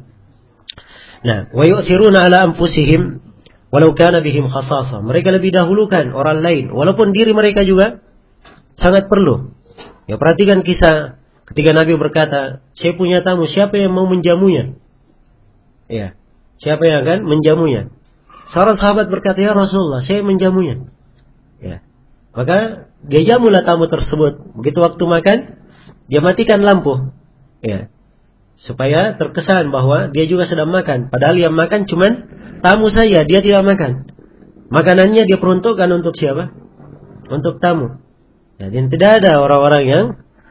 Nah, wa yu'thiruna ala anfusihim walau kana bihim khasasah. Mereka lebih dahulukan orang lain walaupun diri mereka juga sangat perlu. Ya, perhatikan kisah ketika Nabi berkata, saya punya tamu, siapa yang mau menjamunya? Ya, siapa yang akan menjamunya? Seorang sahabat berkata, ya Rasulullah, saya menjamunya. Ya, maka dia jamulah tamu tersebut. Begitu waktu makan, dia matikan lampu. Ya, supaya terkesan bahwa dia juga sedang makan. Padahal yang makan cuman tamu saja, dia tidak makan. Makanannya dia peruntukkan untuk siapa? Untuk tamu. Ya, dan tidak ada orang-orang yang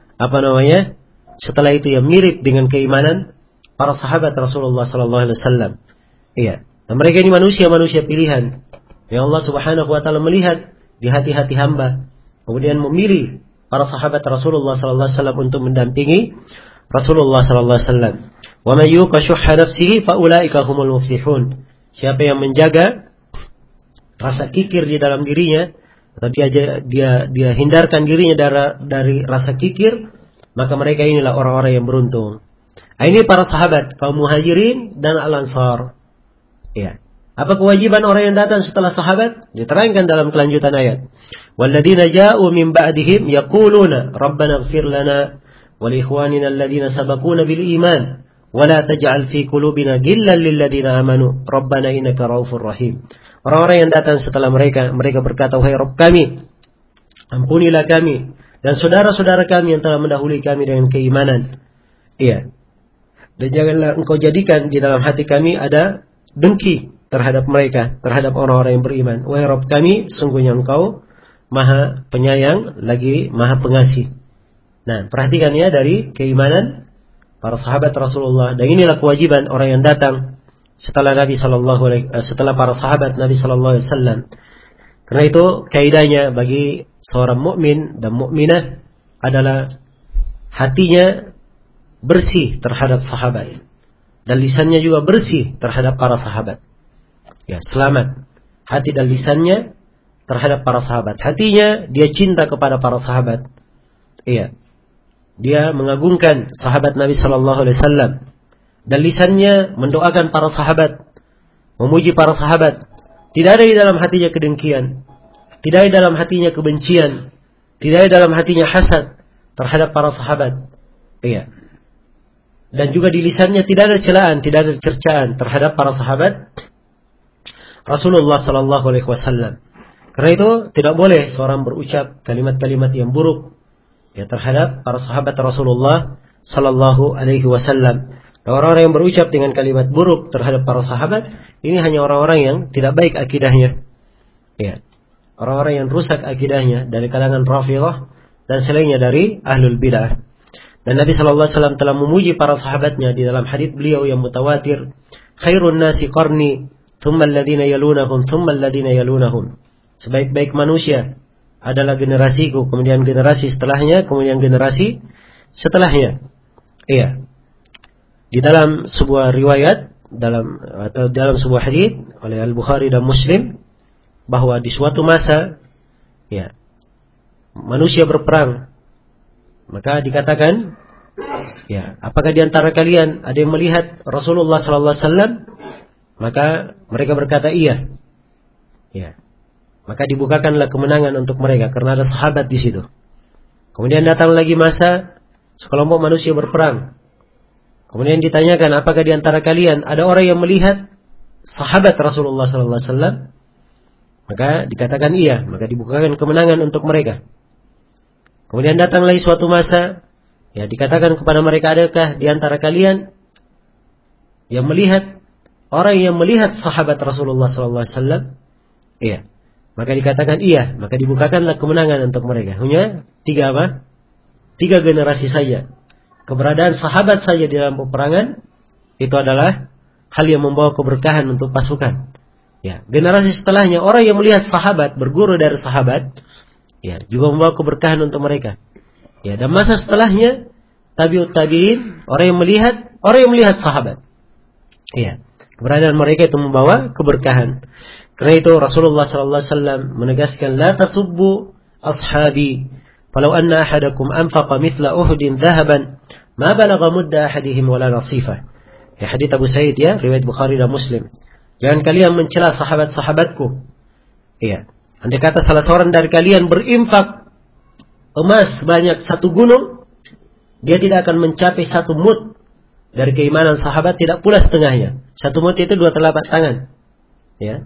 setelah itu yang mirip dengan keimanan para sahabat Rasulullah sallallahu alaihi wasallam. Iya, dan mereka ini manusia-manusia pilihan yang Allah Subhanahu wa taala melihat di hati-hati hamba, kemudian memilih para sahabat Rasulullah sallallahu alaihi wasallam untuk mendampingi Rasulullah sallallahu alaihi wasallam. Wa may yuqa shuhha nafsihi fa ulaika humul muflihun. Siapa yang menjaga rasa kikir di dalam dirinya, atau dia hindarkan dirinya dari rasa kikir, maka mereka inilah orang-orang yang beruntung. Ini para sahabat kaum Muhajirin dan Al-Ansar. Ya. Apa kewajiban orang yang datang setelah sahabat? Diterangkan dalam kelanjutan ayat. Walladzina ja'u min ba'dihim yaquluna rabbana ighfir lana wa li ikhwanina alladhina sabaquna bil iman wa la taj'al fi qulubina ghillan lil ladzina amanu rabbana innaka raufur rahim. Orang-orang yang datang setelah mereka berkata, wahai Rabb kami, ampunilah kami dan saudara-saudara kami yang telah mendahului kami dengan keimanan. Iya. Dan janganlah engkau jadikan di dalam hati kami ada dengki terhadap mereka, terhadap orang-orang yang beriman. Wahai Rabb kami, sungguhnya engkau maha penyayang lagi maha pengasih. Nah, perhatikan ya dari keimanan para sahabat Rasulullah. Dan inilah kewajiban orang yang datang setelah setelah para sahabat Nabi sallallahu alaihi wasallam. Karena itu kaidahnya bagi seorang mukmin dan mukminah adalah hatinya bersih terhadap sahabat dan lisannya juga bersih terhadap para sahabat. Ya, selamat hati dan lisannya terhadap para sahabat. Hatinya dia cinta kepada para sahabat. Iya. Dia mengagungkan sahabat Nabi sallallahu alaihi wasallam. Dan lisannya mendoakan para sahabat memuji para sahabat. Tidak ada di dalam hatinya kedengkian, tidak ada di dalam hatinya kebencian, tidak ada di dalam hatinya hasad terhadap para sahabat. Iya. Dan juga di lisannya tidak ada celaan, tidak ada cercaan terhadap para sahabat Rasulullah sallallahu alaihi wasallam. Karena itu tidak boleh seorang berucap kalimat-kalimat yang buruk ya terhadap para sahabat Rasulullah sallallahu alaihi wasallam. Dan orang-orang yang berucap dengan kalimat buruk terhadap para sahabat, ini hanya orang-orang yang tidak baik akidahnya. Ya. Orang-orang yang rusak akidahnya dari kalangan Rafidhah dan selainnya dari ahlul bidah. Dan Nabi sallallahu alaihi wasallam telah memuji para sahabatnya di dalam hadits beliau yang mutawatir, khairun nasi qarni, thumma alladhina yalunahum, thumma alladhina yalunahum. Sebaik-baik manusia adalah generasiku, kemudian generasi setelahnya, kemudian generasi setelahnya. Iya. Di dalam sebuah riwayat, dalam sebuah hadits oleh Al-Bukhari dan Muslim, bahwa di suatu masa ya manusia berperang, maka dikatakan ya, apakah di antara kalian ada yang melihat Rasulullah sallallahu alaihi wasallam? Maka mereka berkata iya. Ya. Maka dibukakanlah kemenangan untuk mereka karena ada sahabat di situ. Kemudian datang lagi masa sekelompok manusia berperang. Kemudian ditanyakan, apakah di antara kalian ada orang yang melihat sahabat Rasulullah sallallahu alaihi wasallam? Maka dikatakan iya, maka dibukakan kemenangan untuk mereka. Kemudian datang lagi suatu masa, ya dikatakan kepada mereka, adakah di antara kalian yang melihat orang yang melihat sahabat Rasulullah sallallahu alaihi wasallam? Iya. Maka dikatakan iya, maka dibukakanlah kemenangan untuk mereka. Hanya 3 apa? 3 generasi saja. Keberadaan sahabat saja di dalam peperangan itu adalah hal yang membawa keberkahan untuk pasukan. Ya, generasi setelahnya orang yang melihat sahabat, berguru dari sahabat, ya, juga membawa keberkahan untuk mereka. Ya, dan masa setelahnya tabi'ut tabi'in, orang yang melihat sahabat. Ya, keberadaan mereka itu membawa keberkahan. Karena itu Rasulullah sallallahu alaihi wasallam menegaskan, la tasubbu ashabi, falau anna ahadakum anfaqa mithla Uhudin dhahaban, ma balagha mudda ahadihim wala nasifah. Ya, hadits Abu Sa'id ya, riwayat Bukhari dan Muslim. Jangan kalian mencela sahabat-sahabatku. Iya. Andai kata salah seorang dari kalian berinfak emas sebanyak 1 gunung, dia tidak akan mencapai 1 mud dari keimanan sahabat, tidak pula setengahnya. 1 mud itu 2 telapak tangan. Ya.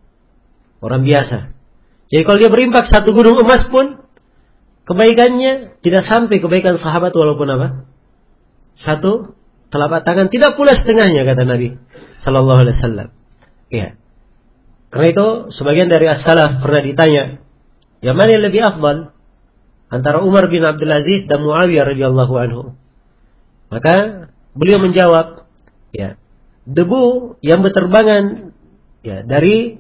Orang biasa. Jadi kalau dia berinfak 1 gunung emas pun, kebaikannya tidak sampai kebaikan sahabat walaupun apa? 1 telapak tangan, tidak pula setengahnya, kata Nabi sallallahu alaihi wasallam. Ya. Karena itu sebagian dari as-salaf pernah ditanya, yang mana yang lebih afdal antara Umar bin Abdul Aziz dan Muawiyah radhiyallahu anhu? Maka beliau menjawab, ya, debu yang berterbangan ya dari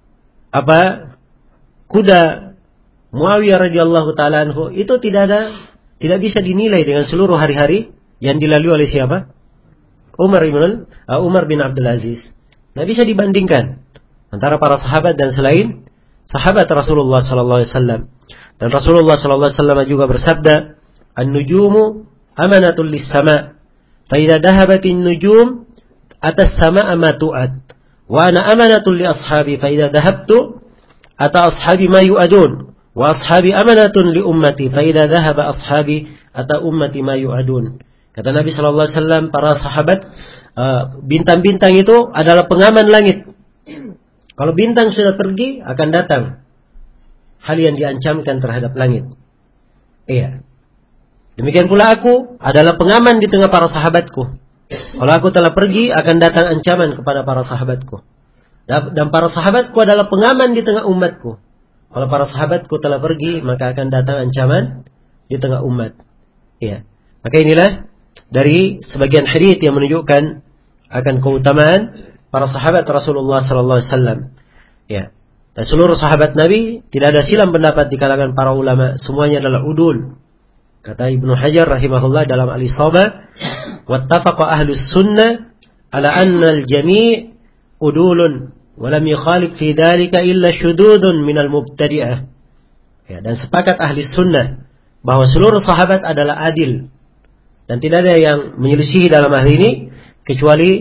kuda Muawiyah radhiyallahu taala anhu itu tidak bisa dinilai dengan seluruh hari-hari yang dilalui oleh siapa? Umar bin Abdul Aziz. Tidak bisa dibandingkan antara para sahabat dan selain sahabat Rasulullah sallallahu alaihi wasallam. Dan Rasulullah sallallahu alaihi wasallam juga bersabda, "An-nujumu amanatul lis-sama', fa idza dhahabatin nujum atas sama'a ma tu'ad, wa ana amanatul li ashabi, fa idza dhahabtu ata ashabi ma yu'adun, wa ashabi amanatun li ummati, fa idza dhahaba ashabi ata ummati ma yu'adun." Kata Nabi sallallahu alaihi wasallam, para sahabat, bintang-bintang itu adalah pengaman langit. Kalau bintang sudah pergi, akan datang hal yang diancamkan terhadap langit. Iya. Demikian pula aku adalah pengaman di tengah para sahabatku. Kalau aku telah pergi, akan datang ancaman kepada para sahabatku. Dan para sahabatku adalah pengaman di tengah umatku. Kalau para sahabatku telah pergi, maka akan datang ancaman di tengah umat. Iya. Maka inilah dari sebagian hadits yang menunjukkan akan keutamaan para sahabat Rasulullah sallallahu alaihi wasallam. Ya. Dan seluruh sahabat Nabi tidak ada silang pendapat di kalangan para ulama, semuanya adalah udul. Kata Ibnu Hajar rahimahullah dalam Al-Isabah, wattafaqa ahlus sunnah ala anna al-jami' udulun wa lam yukhalif fi dhalika illa syududun minal mubtadi'ah. Ya, dan sepakat ahli sunnah bahwa seluruh sahabat adalah adil dan tidak ada yang menyelisihi dalam hal ini kecuali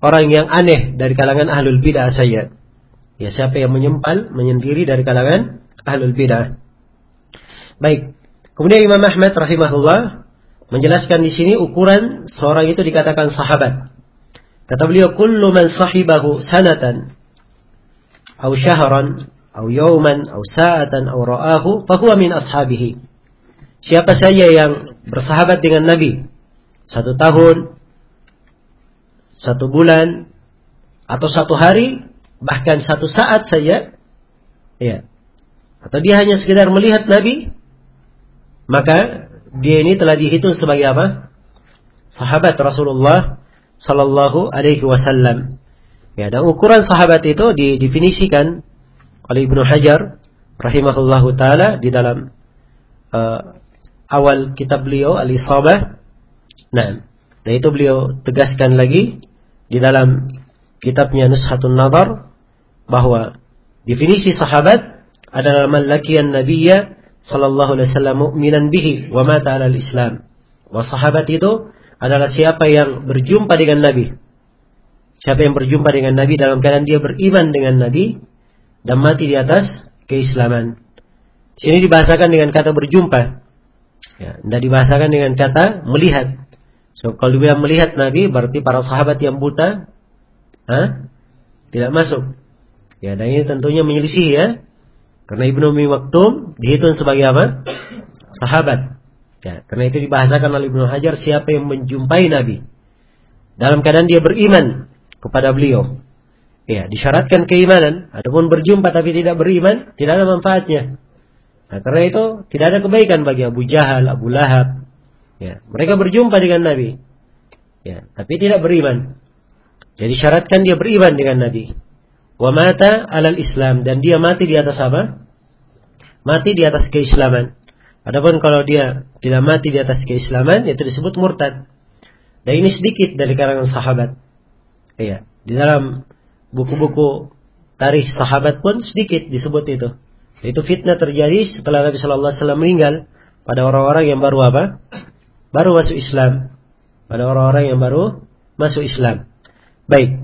orang yang aneh dari kalangan ahlul bid'ah saja. Ya, siapa yang menyendiri dari kalangan ahlul bid'ah. Baik. Kemudian Imam Ahmad rahimahullah menjelaskan di sini ukuran seorang itu dikatakan sahabat. Kata beliau, kullu man sahibahu sanatan aw syahran aw yawman aw sa'atan aw ra'ahu fa huwa min ashabihi. Siapa saja yang bersahabat dengan Nabi 1 tahun, 1 bulan, atau 1 hari, bahkan 1 saat saja, ya, atau dia hanya sekedar melihat Nabi, maka dia ini telah dihitung sebagai apa? Sahabat Rasulullah sallallahu alaihi wasallam. Ya, dan ukuran sahabat itu didefinisikan oleh Ibnu Hajar rahimahullahu taala di dalam awal kitab beliau Al-Isabah. Nah, dan itu beliau tegaskan lagi di dalam kitabnya Nushatun Nadar bahwa definisi sahabat adalah man laqiyan nabiyya sallallahu alaihi wasallam mu'minan bihi wa mata 'alal Islam. Wa sahabat itu adalah siapa yang berjumpa dengan Nabi. Siapa yang berjumpa dengan Nabi dalam keadaan dia beriman dengan Nabi dan mati di atas keislaman. Sini dibahasakan dengan kata berjumpa. Ya, tidak dibahasakan dengan kata melihat. So, kalau dibilang melihat Nabi berarti para sahabat yang buta tidak masuk. Ya, dan ini tentunya menyelisih ya. Karena Ibnu Ummi Maktum dihitung sebagai apa? Sahabat. Ya, karena itu dibahasakan oleh Ibnu Hajar siapa yang menjumpai Nabi dalam keadaan dia beriman kepada beliau. Ya, disyaratkan keimanan. Adapun berjumpa tapi tidak beriman, tidak ada manfaatnya. Nah, karena itu tidak ada kebaikan bagi Abu Jahal, Abu Lahab. Ya, mereka berjumpa dengan Nabi. Ya, tapi tidak beriman. Jadi syaratkan dia beriman dengan Nabi. Wa mata 'alal Islam, dan dia mati di atas apa? Mati di atas keislaman. Adapun kalau dia tidak mati di atas keislaman, itu disebut murtad. Dan ini sedikit dari kalangan sahabat. Iya, di dalam buku-buku tarikh sahabat pun sedikit disebut itu. Itu fitnah terjadi setelah Nabi sallallahu alaihi wasallam meninggal pada orang-orang yang baru apa? Baru masuk Islam. Pada orang-orang yang baru masuk Islam. Baik.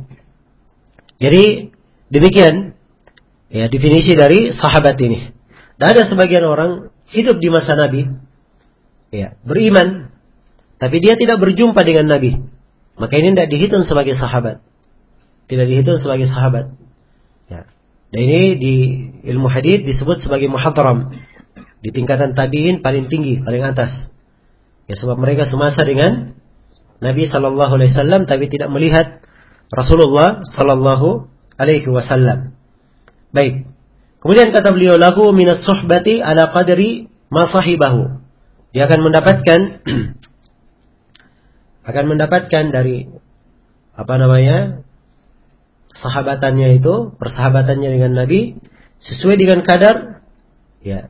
Jadi demikian ya definisi dari sahabat ini. Dan ada sebagian orang hidup di masa Nabi, ya, beriman, tapi dia tidak berjumpa dengan Nabi. Maka ini tidak dihitung sebagai sahabat. Tidak dihitung sebagai sahabat. Ya. Dan ini di ilmu hadits disebut sebagai muhadram. Di tingkatan tabi'in paling tinggi, paling atas. Ya, sebab mereka semasa dengan Nabi sallallahu alaihi wasallam tapi tidak melihat Rasulullah sallallahu alaihi wasallam. Baik. Kemudian kata beliau, lahu minas suhbati ala qadri ma sahibahu. Dia akan mendapatkan dari sahabatannya itu, persahabatannya dengan Nabi sesuai dengan kadar ya.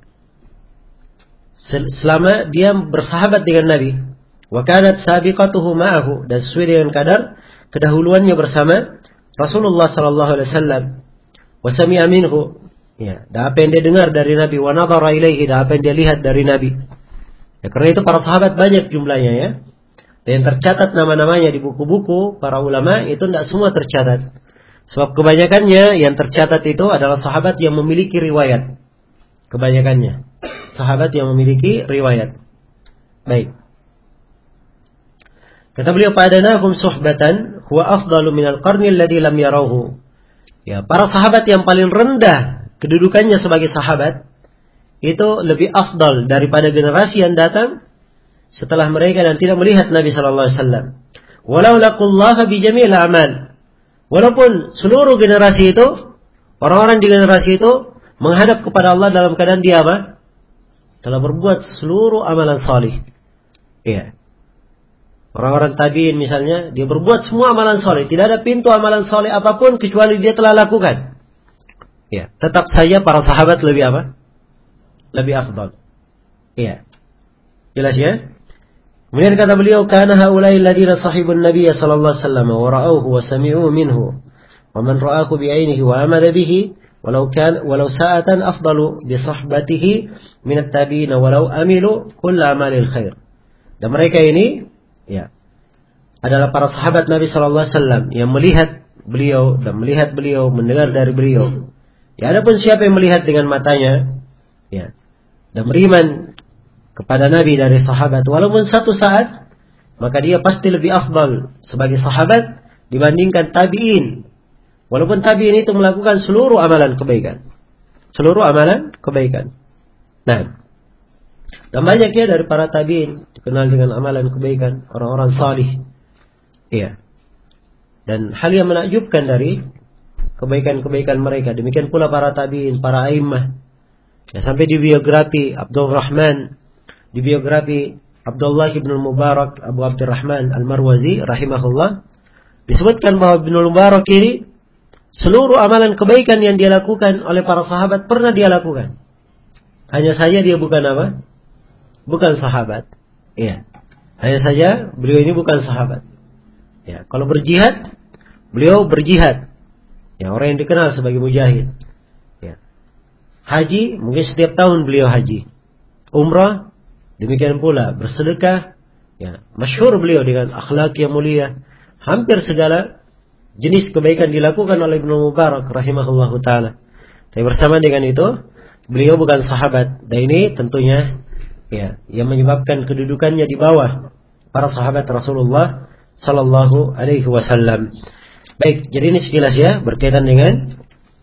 Selama dia bersahabat dengan Nabi. Wa kanat sabiqatuhu ma'ahu, dan sesuai dengan kadar kedahuluannya bersama Rasulullah sallallahu alaihi wasallam. Wa sami'a minhu, ya, dan apa yang dia dengar dari Nabi, wa nadhara ilaihi, dan apa yang dia lihat dari Nabi. Ya, karena itu para sahabat banyak jumlahnya ya. Dan yang tercatat nama-namanya di buku-buku para ulama itu tidak semua tercatat. Sebab kebanyakannya yang tercatat itu adalah sahabat yang memiliki riwayat. Kebanyakannya sahabat yang memiliki riwayat. Baik. Kata beliau, padanahum suhbatan huwa afdalu minal qarni alladhi lam yarawhu. Ya, para sahabat yang paling rendah kedudukannya sebagai sahabat itu lebih afdal daripada generasi yang datang setelah mereka dan tidak melihat Nabi sallallahu alaihi wasallam. Walau laqullaha bi jami'il a'mal. Walaupun seluruh generasi itu, orang-orang di generasi itu menghadap kepada Allah dalam keadaan dia apa? Telah berbuat seluruh amalan salih. Iya. Orang-orang tabi'in misalnya, dia berbuat semua amalan saleh. Tidak ada pintu amalan saleh apapun kecuali dia telah lakukan. Ya, tetap saja para sahabat lebih apa? Lebih afdal. Iya. Jelas ya? Kemudian kata beliau, kana haula'i alladziina sahibun nabiyya sallallahu alaihi wasallam wa ra'awhu wa sami'u minhu wa man ra'ahu bi'ainihi wa amala bihi walau sa'atan afdalu bi sahbatihi min at-tabi'in walau amilu kull amalil khair. Dan mereka ini ya, adalah para sahabat Nabi sallallahu alaihi wasallam yang melihat beliau dan melihat beliau, mendengar dari beliau. Ya, adapun siapa yang melihat dengan matanya, ya, dan beriman kepada Nabi dari sahabat walaupun satu saat, maka dia pasti lebih afdal sebagai sahabat dibandingkan tabi'in. Walaupun tabi'in itu melakukan seluruh amalan kebaikan. Seluruh amalan kebaikan. Nah, dan banyak ya dari para tabi'in dikenal dengan amalan kebaikan, orang-orang salih. Iya. Dan hal yang menakjubkan dari kebaikan-kebaikan mereka. Demikian pula para tabi'in, para a'immah. Ya, sampai di biografi Abdul Rahman, di biografi Abdullah ibn Mubarak Abu Abdurrahman Al-Marwazi rahimahullah, disebutkan bahwa Ibn Mubarak ini seluruh amalan kebaikan yang dia lakukan oleh para sahabat pernah dia lakukan. Hanya saja dia bukan apa? Bukan sahabat. Iya. Hanya saja beliau ini bukan sahabat. Ya, kalau berjihad, beliau berjihad. Ya, orang yang dikenal sebagai mujahid. Ya. Haji, mungkin setiap tahun beliau haji. Umrah, demikian pula. Bersedekah, ya, masyhur beliau dengan akhlak yang mulia. Hampir segala jenis kebaikan dilakukan oleh Ibnu Mubarak rahimahullahu taala. Tapi bersama dengan itu, beliau bukan sahabat. Dan ini tentunya ya, yang menyebabkan kedudukannya di bawah para sahabat Rasulullah sallallahu alaihi wasallam. Baik, jadi ini sekilas ya berkaitan dengan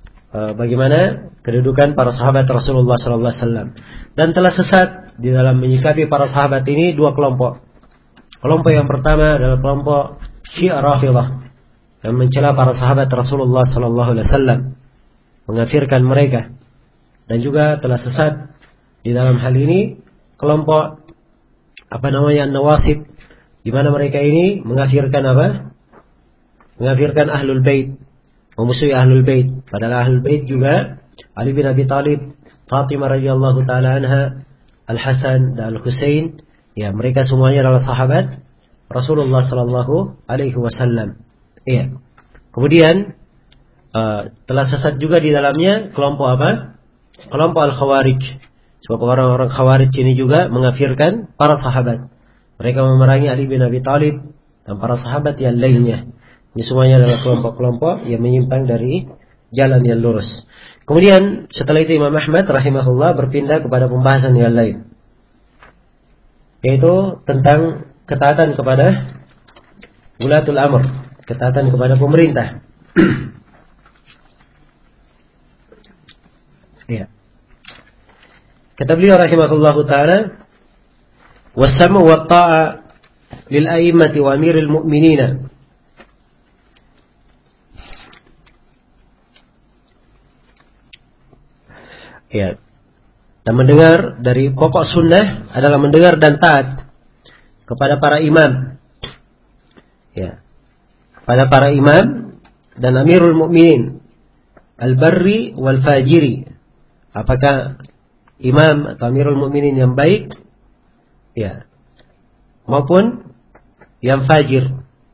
bagaimana kedudukan para sahabat Rasulullah sallallahu alaihi wasallam. Dan telah sesat di dalam menyikapi para sahabat ini dua kelompok. Kelompok yang pertama adalah kelompok Syiah Rafidhah yang mencela para sahabat Rasulullah sallallahu alaihi wasallam, mengkafirkan mereka. Dan juga telah sesat di dalam hal ini kelompok An-Nawasib, di mana mereka ini mengkafirkan apa? Mengkafirkan Ahlul Bait, memusuhi Ahlul Bait. Padahal Ahlul Bait juga Ali bin Abi Thalib, Fatimah radhiyallahu taala anha, Al-Hasan dan Al-Husain, ya mereka semuanya adalah sahabat Rasulullah sallallahu alaihi wasallam. Iya. Kemudian telah sesat juga di dalamnya kelompok apa? Kelompok Al-Khawarij. Sebab orang-orang Khawarij ini juga mengkafirkan para sahabat. Mereka memerangi Ali bin Abi Thalib dan para sahabat yang lainnya. Ini semuanya adalah kelompok-kelompok yang menyimpang dari jalan yang lurus. Kemudian setelah itu Imam Ahmad rahimahullah berpindah kepada pembahasan yang lain, yaitu tentang ketaatan kepada ulatul amr, ketaatan kepada pemerintah. Ya. Kata beliau rahimahullahu taala, "Was-sam'u wat-ta'a lil a'immati wa amiril mu'minina." Ya. Dan mendengar dari pokok sunnah adalah mendengar dan taat kepada para imam. Ya. Kepada para imam dan amirul mu'minin, al-barri wal fajiri. Apakah imam atau amirul mu'minin yang baik, ya, maupun yang fajir.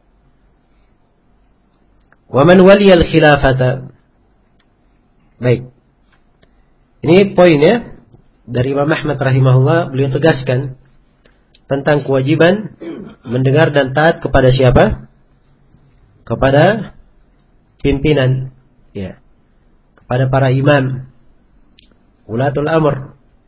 Wa man waliyal khilafata. Baik. Ini poin ya dari Imam Ahmad rahimahullah, beliau tegaskan tentang kewajiban mendengar dan taat kepada siapa? Kepada pimpinan, ya. Kepada para imam, ulatul amr.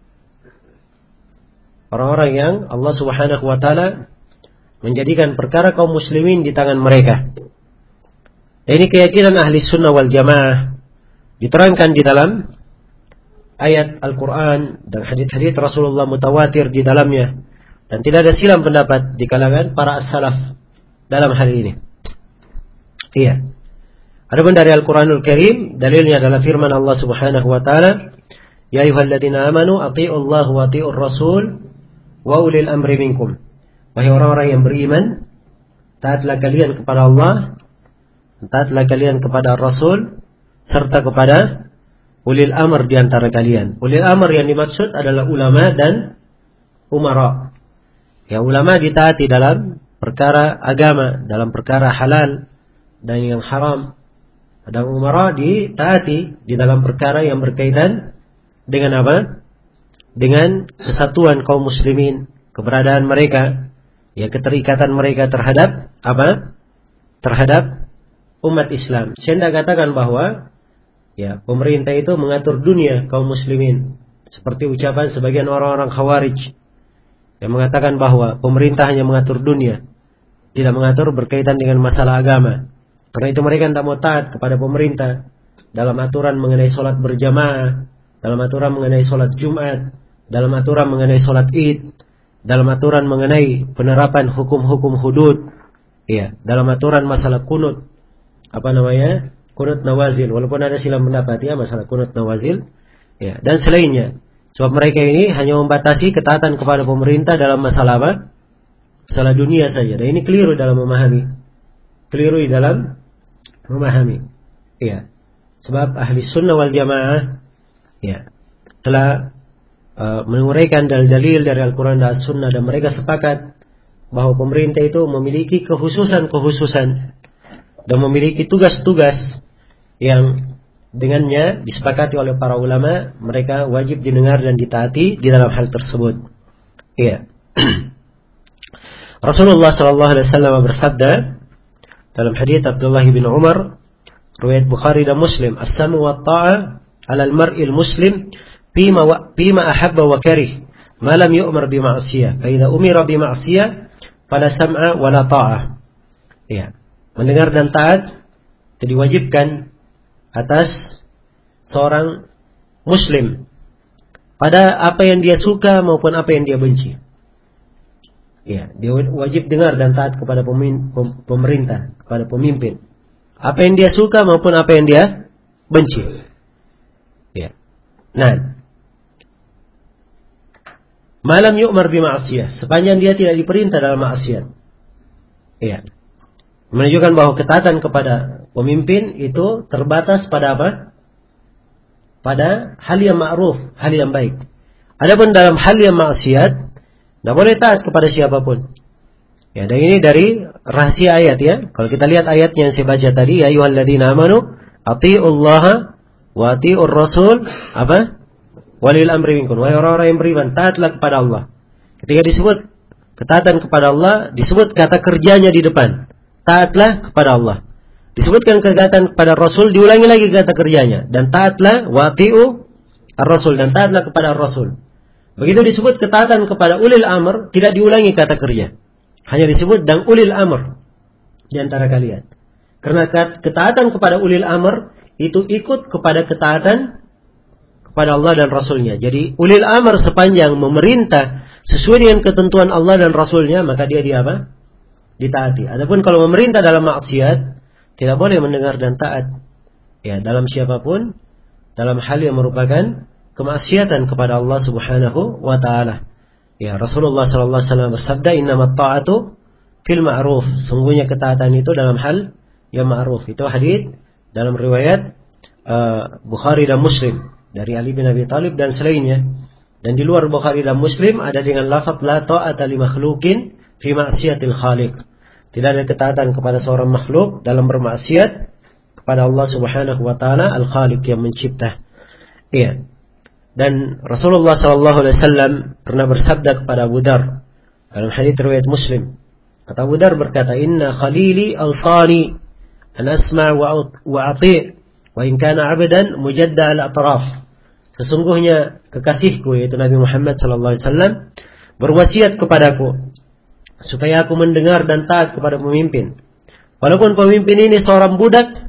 Orang-orang yang Allah Subhanahu wa taala menjadikan perkara kaum muslimin di tangan mereka. Dan ini keyakinan ahli sunnah wal jamaah, diterangkan di dalam ayat Al-Quran dan hadits-hadits Rasulullah mutawatir di dalamnya, dan tidak ada silang pendapat di kalangan para as-salaf dalam hal ini. Iya. Adapun dari Al-Quranul Karim, dalilnya adalah firman Allah Subhanahu wa taala, "Ya ayyuhalladzina amanu athi'ullaha wa athi'ur rasul wa ulil amri minkum." Wahai orang-orang yang beriman, taatlah kalian kepada Allah, taatlah kalian kepada Rasul, serta kepada ulil amr di antara kalian. Ulil amr yang dimaksud adalah ulama dan umara. Ya, ulama ditaati dalam perkara agama, dalam perkara halal dan yang haram. Dan umara ditaati di dalam perkara yang berkaitan dengan apa? Dengan kesatuan kaum muslimin, keberadaan mereka, ya keterikatan mereka terhadap apa? Terhadap umat Islam. Saya tidak katakan bahwa ya pemerintah itu mengatur dunia kaum muslimin, seperti ucapan sebagian orang-orang Khawarij yang mengatakan bahwa pemerintah hanya mengatur dunia, tidak mengatur berkaitan dengan masalah agama. Karena itu mereka tidak mau taat kepada pemerintah dalam aturan mengenai sholat berjamaah, dalam aturan mengenai sholat Jumat, dalam aturan mengenai sholat Id, dalam aturan mengenai penerapan hukum-hukum hudud, ya, dalam aturan masalah kunut, kunut nawazil, walaupun ada silang pendapat ya masalah kunut nawazil, ya, dan selainnya. Sebab mereka ini hanya membatasi ketaatan kepada pemerintah dalam masalah apa? Masalah dunia saja. Dan ini keliru dalam memahami. Keliru di dalam memahami. Ya. Sebab ahli sunnah wal jamaah ya telah menguraikan dalil-dalil dari Al-Quran dan As-Sunnah, dan mereka sepakat bahwa pemerintah itu memiliki kekhususan-kekhususan dan memiliki tugas-tugas yang dengannya disepakati oleh para ulama, mereka wajib didengar dan ditaati di dalam hal tersebut. Iya. Rasulullah sallallahu alaihi wasallam bersabda dalam hadits Abdullah bin Umar, riwayat Bukhari dan Muslim, as-sam'u wa ta'ah 'ala al-mar'il muslim bima ahabba wa karih ma lam yu'mar bi ma'siyah, fa idza umira bi ma'siyah fala sam'a wa la ta'ah. Iya. Mendengar dan taat itu diwajibkan atas seorang muslim pada apa yang dia suka maupun apa yang dia benci. Ya, dia wajib dengar dan taat kepada pemerintah, kepada pemimpin. Apa yang dia suka maupun apa yang dia benci. Ya. Nah, malam yu'mar bi ma'siyah, sepanjang dia tidak diperintah dalam maksiat. Ya. Menunjukkan bahwa ketaatan kepada pemimpin itu terbatas pada apa? Pada hal yang ma'ruf, hal yang baik. Adapun dalam hal yang maksiat, tidak boleh taat kepada siapapun. Ya, dan ini dari rahasia ayat ya. Kalau kita lihat ayatnya yang saya baca tadi, ya ayyuhalladzina amanu atiiullaha wa atiiur rasul apa? Walil amri minkum. Wahai orang-orang yang beriman, taatlah kepada Allah. Ketika disebut ketaatan kepada Allah, disebut kata kerjanya di depan. Taatlah kepada Allah. Disebutkan ketaatan kepada Rasul, diulangi lagi kata kerjanya. Dan taatlah wati'u ar-Rasul, dan taatlah kepada Rasul. Begitu disebut ketaatan kepada ulil amr, tidak diulangi kata kerja. Hanya disebut dan ulil amr di antara kalian. Karena ketaatan kepada ulil amr itu ikut kepada ketaatan kepada Allah dan Rasulnya. Jadi ulil amr sepanjang memerintah sesuai dengan ketentuan Allah dan Rasulnya, maka dia apa? Ditaati. Adapun kalau memerintah dalam maksiat, tidak boleh mendengar dan taat. Ya, dalam siapapun, dalam hal yang merupakan kemaksiatan kepada Allah Subhanahu wa taala. Ya, Rasulullah sallallahu alaihi wasallam bersabda, "Innamat ta'atu fil ma'ruf." Sungguhnya ketaatan itu dalam hal yang ma'ruf. Itu hadis dalam riwayat Bukhari dan Muslim dari Ali bin Abi Thalib dan selainnya. Dan di luar Bukhari dan Muslim ada dengan lafaz la ta'ata li makhluqin fi ma'siyatil khaliq. Tidak ada ketaatan kepada seorang makhluk dalam bermaksiat kepada Allah Subhanahu wa taala Al-Khaliq yang mencipta. Iya. Dan Rasulullah sallallahu alaihi wasallam pernah bersabda kepada Abu Dar dalam hadits riwayat Muslim. Kata Abu Dar berkata, "Inna khalili awsani an asma' wa ati' wa in kana 'abdan mujadda al-atraf." Sesungguhnya kekasihku yaitu Nabi Muhammad sallallahu alaihi wasallam berwasiat kepadaku supaya aku mendengar dan taat kepada pemimpin. Walaupun pemimpin ini seorang budak,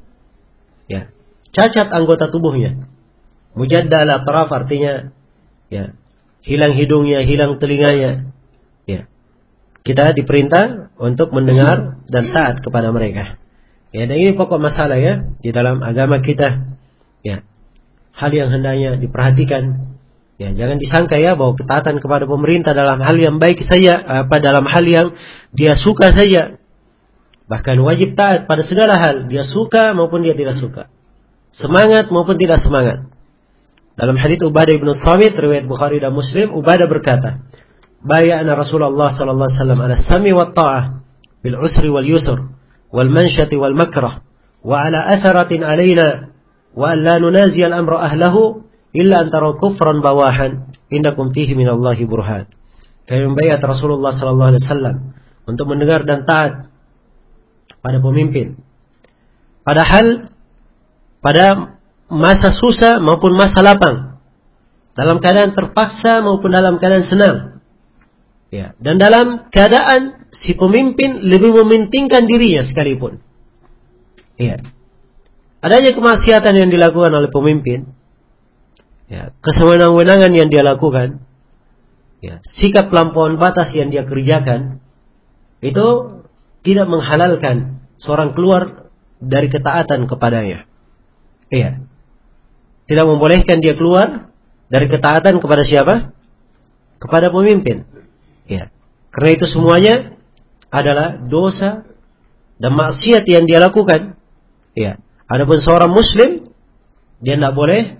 ya, cacat anggota tubuhnya. Mujadda al-atraf artinya, ya, hilang hidungnya, hilang telinganya. Ya. Kita diperintah untuk mendengar dan taat kepada mereka. Ya, dan ini pokok masalah ya di dalam agama kita. Ya. Hal yang hendaknya diperhatikan. Ya, jangan disangka ya bahwa ketaatan kepada pemerintah dalam hal yang baik saja, dalam hal yang dia suka saja. Bahkan wajib taat pada segala hal, dia suka maupun dia tidak suka. Semangat maupun tidak semangat. Dalam hadits Ubadah bin Samit riwayat Bukhari dan Muslim, Ubadah berkata, "Bay'ana Rasulullah sallallahu alaihi wasallam 'ala as-sam'i wat ta'ah bil 'usri wal yusr wal manshati wal makrah wa 'ala atharatin 'alaina wa an la nunazi al-amra ahlahu illa antara kufran bawahan indakum fihi minallahi burhan." Kami membayat Rasulullah sallallahu alaihi wasallam untuk mendengar dan taat pada pemimpin. Padahal pada masa susah maupun masa lapang, dalam keadaan terpaksa maupun dalam keadaan senang, ya, dan dalam keadaan si pemimpin lebih mementingkan dirinya sekalipun, ya, adanya kemaksiatan yang dilakukan oleh pemimpin, ya, kesewenang-wenangan yang dia lakukan, ya, sikap lampauan batas yang dia kerjakan, itu tidak menghalalkan seorang keluar dari ketaatan kepadanya. Iya. Tidak membolehkan dia keluar dari ketaatan kepada siapa? Kepada pemimpin. Iya. Karena itu semuanya adalah dosa dan maksiat yang dia lakukan. Iya. Adapun seorang muslim, dia tidak boleh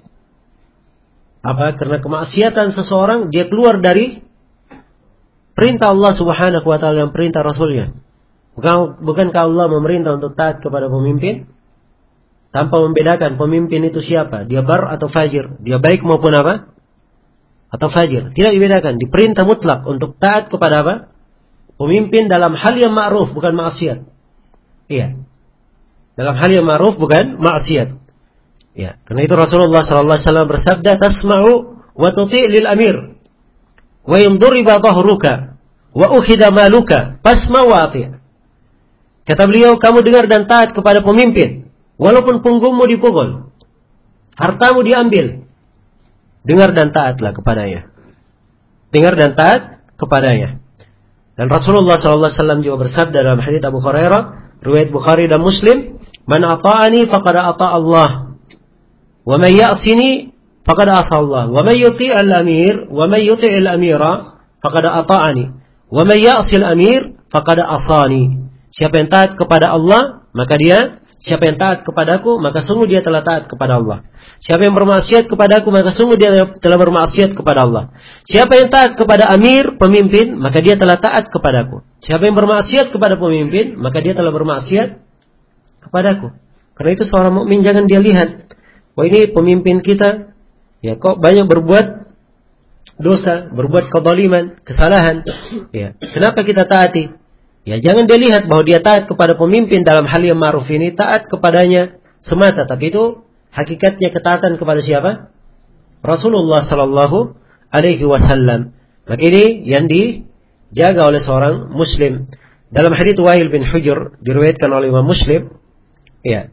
karena kemaksiatan seseorang dia keluar dari perintah Allah Subhanahu wa taala dan perintah Rasulnya. Bukankah Allah memerintah untuk taat kepada pemimpin tanpa membedakan pemimpin itu siapa, dia bar atau fajir, dia baik maupun apa? Atau fajir. Tidak dibedakan, diperintah mutlak untuk taat kepada apa? Pemimpin dalam hal yang ma'ruf, bukan maksiat. Iya. Dalam hal yang ma'ruf bukan maksiat. Ya, karena itu Rasulullah sallallahu alaihi wasallam bersabda, "Tasma'u wa tuti' lil amir wa yamduriba dhahruka wa ukhidha maluka fasma' wa ati'." Kata beliau, kamu dengar dan taat kepada pemimpin walaupun punggungmu dipukul, hartamu diambil. Dengar dan taatlah kepadanya. Dengar dan taat kepadanya. Dan Rasulullah sallallahu alaihi wasallam juga bersabda dalam hadits Abu Hurairah, riwayat Bukhari dan Muslim, "Man ata'ani faqad ata'a Allah. Wa man ya'sini faqad 'asa Allah. Wa man yuti'il amir, wa man yuti'il amira faqad ata'ani. Wa man ya'sil amir faqad 'asani." Siapa yang taat kepada Allah, maka dia, siapa yang taat kepadaku, maka sungguh dia telah taat kepada Allah. Siapa yang bermaksiat kepadaku, maka sungguh dia telah bermaksiat kepada Allah. Siapa yang taat kepada amir, pemimpin, maka dia telah taat kepadaku. Siapa yang bermaksiat kepada pemimpin, maka dia telah bermaksiat kepadaku. Karena itu seorang mukmin jangan dia lihat, wah ini pemimpin kita, ya kok banyak berbuat dosa, berbuat kezaliman, kesalahan, ya kenapa kita taati? Ya jangan dia lihat bahwa dia taat kepada pemimpin dalam hal yang ma'ruf ini taat kepadanya semata, tapi itu hakikatnya ketaatan kepada siapa? Rasulullah sallallahu alaihi wasallam. Maka ini yang dijaga oleh seorang muslim. Dalam hadits Wa'il bin Hujr diriwayatkan oleh Imam Muslim, ya.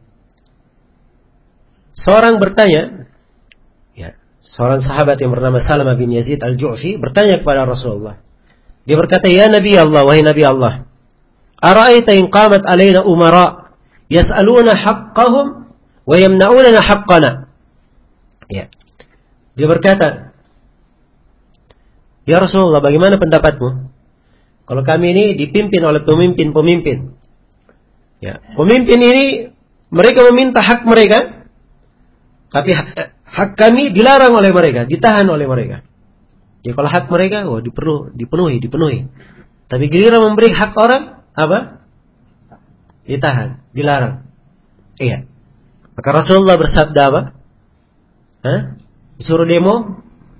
Seorang bertanya, ya, seorang sahabat yang bernama Salamah bin Yazid al-Ju'fi bertanya kepada Rasulullah. Dia berkata, "Ya Nabi Allah, wahai Nabi Allah, ara'aita in qamat alaina umara yas'aluna haqqahum wa yamna'una haqqana." Ya. Dia berkata, "Ya Rasulullah, bagaimana pendapatmu kalau kami ini dipimpin oleh pemimpin-pemimpin? Ya, pemimpin ini mereka meminta hak mereka, tapi hak kami dilarang oleh mereka, ditahan oleh mereka. Ya kalau hak mereka, dipenuhi. Tapi giliran memberi hak orang, apa? Ditahan, dilarang." Iya. Maka Rasulullah bersabda apa? Disuruh demo?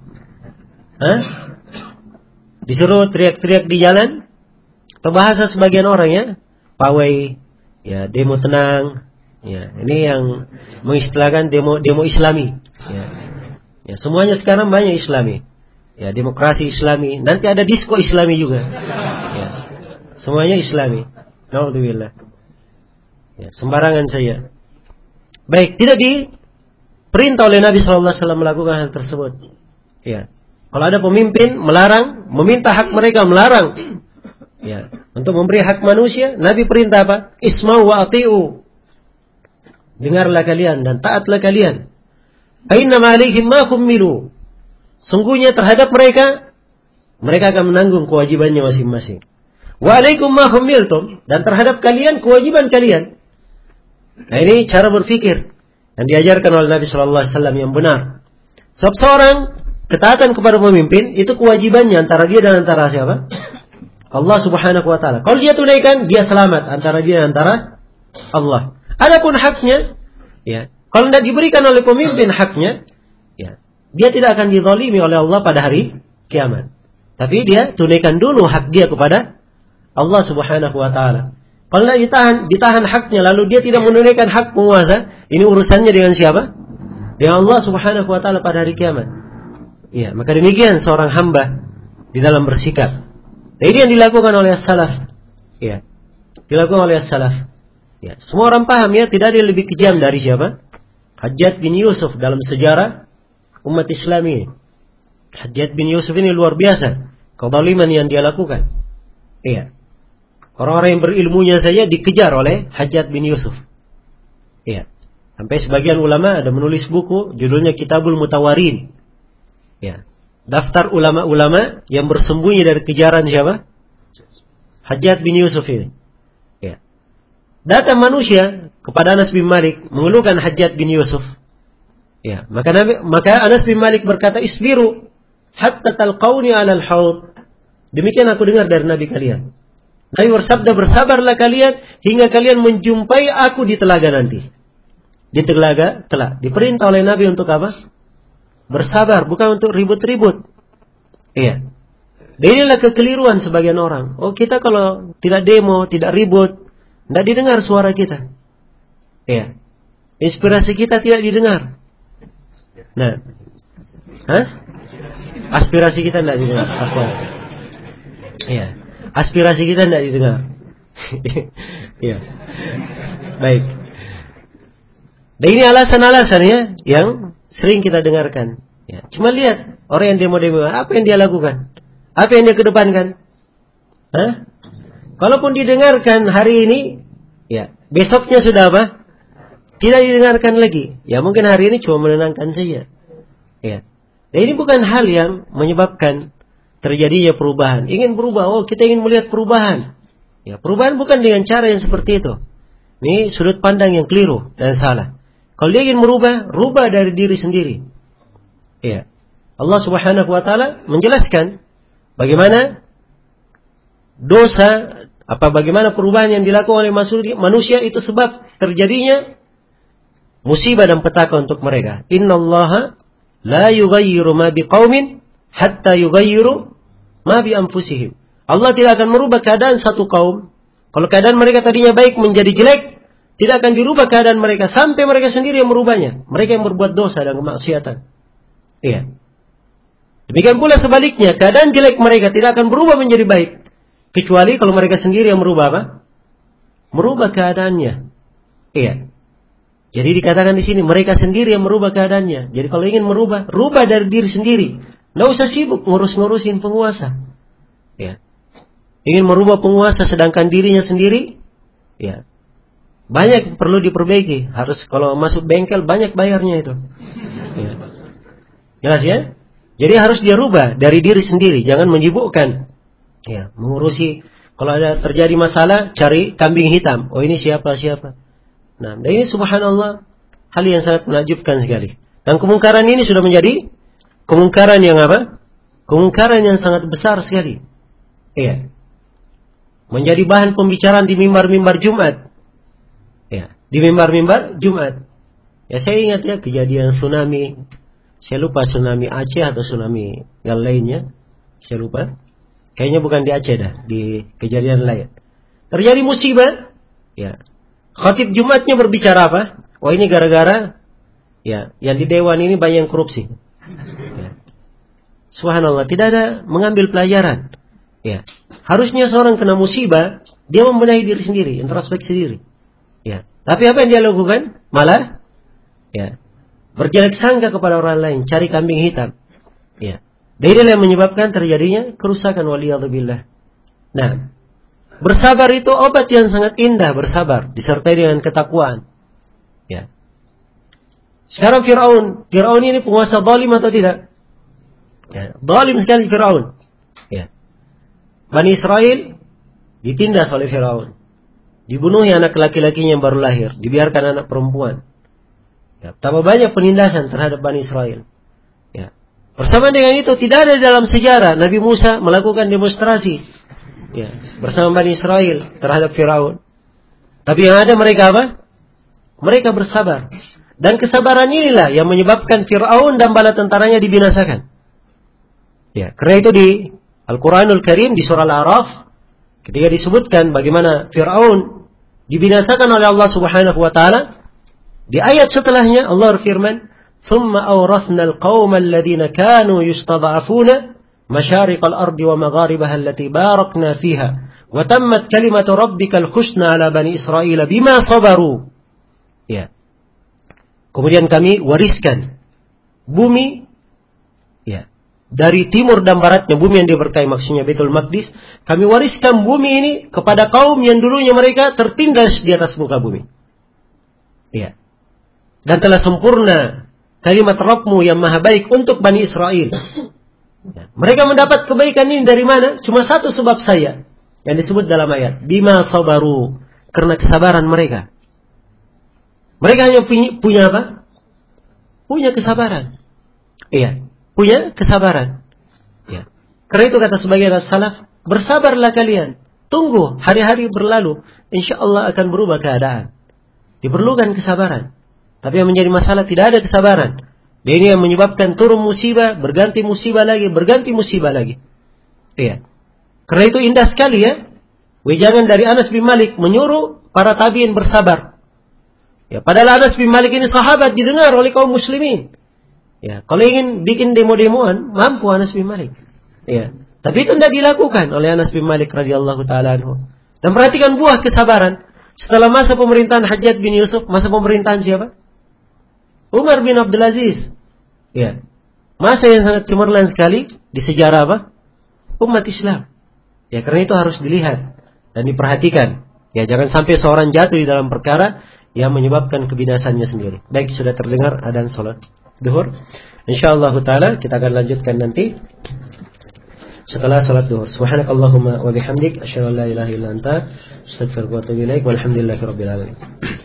Disuruh teriak-teriak di jalan? Atau bahasa sebagian orang ya, pawai, ya demo tenang. Ya, ini yang mengistilahkan demo Islami. Ya, semuanya sekarang banyak Islami. Ya, demokrasi Islami. Nanti ada disko Islami juga. Ya, semuanya Islami. Alhamdulillah. Ya, sembarangan saja. Baik, tidak diperintah oleh Nabi SAW melakukan hal tersebut. Ya, kalau ada pemimpin melarang, meminta hak mereka melarang. Ya, untuk memberi hak manusia, Nabi perintah apa? Isma'u wa ati'u. Dengarlah kalian dan taatlah kalian. Ainnama alaihim ma hummilu. Sungguhnya terhadap mereka akan menanggung kewajibannya masing-masing. Wa alaikum ma hummiltum, dan terhadap kalian kewajiban kalian. Nah ini cara berfikir yang diajarkan oleh Nabi sallallahu alaihi wasallam yang benar. Sebab seorang ketaatan kepada pemimpin itu kewajibannya antara dia dan antara siapa? Allah Subhanahu wa taala. Kalau dia tunaikan, dia selamat antara dia dan antara Allah. Adapun haknya, ya, kalau tidak diberikan oleh pemimpin haknya, ya, dia tidak akan dizalimi oleh Allah pada hari kiamat. Tapi dia tunaikan dulu hak dia kepada Allah Subhanahu wa taala. Kalau ditahan haknya lalu dia tidak menunaikan hak penguasa, ini urusannya dengan siapa? Dengan Allah Subhanahu wa taala pada hari kiamat. Iya, maka demikian seorang hamba di dalam bersikap. Nah, ini yang dilakukan oleh salaf. Iya. Dilakukan oleh salaf. Ya, semua orang paham ya, tidak ada yang lebih kejam dari siapa? Hajjaj bin Yusuf dalam sejarah umat Islam ini. Hajjaj bin Yusuf ini luar biasa kezaliman yang dia lakukan. Iya. Orang-orang yang berilmunya saja dikejar oleh Hajjaj bin Yusuf. Iya. Sampai sebagian ulama ada menulis buku judulnya Kitabul Mutawarin. Ya. Daftar ulama-ulama yang bersembunyi dari kejaran siapa? Hajjaj bin Yusuf ini. Ya. Datang manusia kepada Anas bin Malik mengeluhkan Hajjaj bin Yusuf. Ya, maka Anas bin Malik berkata, "Isbiru hatta talqauni 'alal haud." Demikian aku dengar dari Nabi kalian. Nabi bersabda, "Bersabarlah kalian hingga kalian menjumpai aku di telaga nanti." Di telaga, diperintah oleh Nabi untuk apa? Bersabar, bukan untuk ribut-ribut. Iya. Dan inilah kekeliruan sebagian orang. Oh, kita kalau tidak demo, tidak ribut, tidak didengar suara kita. Iya. Inspirasi kita tidak didengar. Nah. Aspirasi kita tidak didengar. Iya. Aspirasi kita tidak didengar. Iya. Baik. Dan ini alasan-alasan ya yang sering kita dengarkan. Ya. Cuma lihat orang yang demo-demo, apa yang dia lakukan? Apa yang dia kedepankan? Kalaupun didengarkan hari ini, ya besoknya sudah apa? Tidak didengarkan lagi. Ya mungkin hari ini cuma menenangkan saja. Ya. Dan ini bukan hal yang menyebabkan terjadinya perubahan. Ingin berubah, oh kita ingin melihat perubahan. Ya, perubahan bukan dengan cara yang seperti itu. Ini sudut pandang yang keliru dan salah. Kalau dia ingin merubah, rubah dari diri sendiri. Ya. Allah Subhanahu wa taala menjelaskan bagaimana dosa, bagaimana perubahan yang dilakukan oleh manusia itu sebab terjadinya musibah dan petaka untuk mereka. Innallaha la yughayyiru ma biqaumin hatta yughayyiru ma bi anfusihim. Allah tidak akan merubah keadaan satu kaum. Kalau keadaan mereka tadinya baik menjadi jelek, tidak akan dirubah keadaan mereka sampai mereka sendiri yang merubahnya. Mereka yang berbuat dosa dan kemaksiatan. Iya. Demikian pula sebaliknya, keadaan jelek mereka tidak akan berubah menjadi baik kecuali kalau mereka sendiri yang merubah apa? Merubah keadaannya. Iya. Jadi dikatakan di sini mereka sendiri yang merubah keadaannya. Jadi kalau ingin merubah, rubah dari diri sendiri. Nggak usah sibuk ngurus-ngurusin penguasa. Ya. Ingin merubah penguasa sedangkan dirinya sendiri, ya. Banyak perlu diperbaiki. Harus kalau masuk bengkel banyak bayarnya itu. Ya. Jelas ya? Jadi harus dia rubah dari diri sendiri, jangan menyibukkan. Ya, mengurusi kalau ada terjadi masalah cari kambing hitam. Oh ini siapa? Nah, dan ini subhanallah hal yang sangat menakjubkan sekali. Dan kemungkaran ini sudah menjadi kemungkaran yang apa? Kemungkaran yang sangat besar sekali. Iya. Menjadi bahan pembicaraan di mimbar-mimbar Jumat. Ya, di mimbar-mimbar Jumat. Ya saya ingat ya kejadian tsunami. Saya lupa tsunami Aceh atau tsunami yang lainnya. Saya lupa. Kayaknya bukan di Aceh dah, di kejadian lain. Terjadi musibah. Ya. Khatib Jumatnya berbicara apa? Wah ini gara-gara ya, yang di dewan ini banyak yang korupsi. Ya. Subhanallah, tidak ada mengambil pelajaran. Ya. Harusnya seorang kena musibah, dia membenahi diri sendiri, introspeksi diri. Ya. Tapi apa yang dia lakukan? Malah ya, berjelek sangka kepada orang lain, cari kambing hitam. Ya. Dan inilah yang menyebabkan terjadinya kerusakan waliyadzubillah. Nah, bersabar itu obat yang sangat indah, bersabar disertai dengan ketakwaan. Ya. Sekarang Firaun ini penguasa zalim atau tidak? Ya, zalim sekali Firaun. Ya. Bani Israel ditindas oleh Firaun. Dibunuhi anak laki-lakinya yang baru lahir, dibiarkan anak perempuan. Ya, tambah banyak penindasan terhadap Bani Israel. Ya. Bersama dengan itu tidak ada dalam sejarah Nabi Musa melakukan demonstrasi. Ya, bersama Bani Israel terhadap Firaun. Tapi yang ada mereka apa? Mereka bersabar. Dan kesabaran inilah yang menyebabkan Firaun dan bala tentaranya dibinasakan. Ya, karena itu di Al-Quranul Karim di surah Al-A'raf Ketika disebutkan bagaimana Fir'aun dibinasakan oleh Allah Subhanahu wa taala, di ayat setelahnya Allah berfirman, "Tsumma awrathna al-qauma alladziina kaanu yustad'afuna masyariqal ardi wa magharibaha allati barakna fiha wa tammat kalimatu rabbikal husna 'ala bani Israil bima sabaru." Ya. Kemudian kami wariskan bumi, ya, dari timur dan baratnya, bumi yang diberkahi maksudnya Baitul Maqdis, kami wariskan bumi ini kepada kaum yang dulunya mereka tertindas di atas muka bumi. Ya. Dan telah sempurna kalimat Rabbmu yang maha baik untuk Bani Israel. Ya. Mereka mendapat kebaikan ini dari mana? Cuma satu sebab saja yang disebut dalam ayat, bima sabaru, karena kesabaran mereka. Mereka hanya punya apa? Punya kesabaran. Iya, punya kesabaran. Ya. Karena itu kata sebagian salaf, bersabarlah kalian. Tunggu hari-hari berlalu, insyaallah akan berubah keadaan. Diperlukan kesabaran. Tapi yang menjadi masalah tidak ada kesabaran. Dan ini yang menyebabkan turun musibah, berganti musibah lagi, berganti musibah lagi. Iya. Karena itu indah sekali ya. Wejangan dari Anas bin Malik menyuruh para tabi'in bersabar. Ya, padahal Anas bin Malik ini sahabat, didengar oleh kaum muslimin. Ya, kalau ingin bikin demo-demoan, mampu Anas bin Malik. Ya, tapi itu tidak dilakukan oleh Anas bin Malik radhiyallahu taala anhu. Dan perhatikan buah kesabaran. Setelah masa pemerintahan Hajjaj bin Yusuf, masa pemerintahan siapa? Umar bin Abdul Aziz. Ya, masa yang sangat cemerlang sekali di sejarah apa? Umat Islam. Ya, karena itu harus dilihat dan diperhatikan. Ya, jangan sampai seorang jatuh di dalam perkara yang menyebabkan kebinasannya sendiri. Baik, sudah terdengar adzan salat zuhur. Insyaallah taala kita akan lanjutkan nanti setelah salat zuhur. Subhanakallahumma wa bihamdik asyhadu an la ilaha illa anta astaghfiruka wa atubu ilaik. Walhamdulillahirabbil alamin.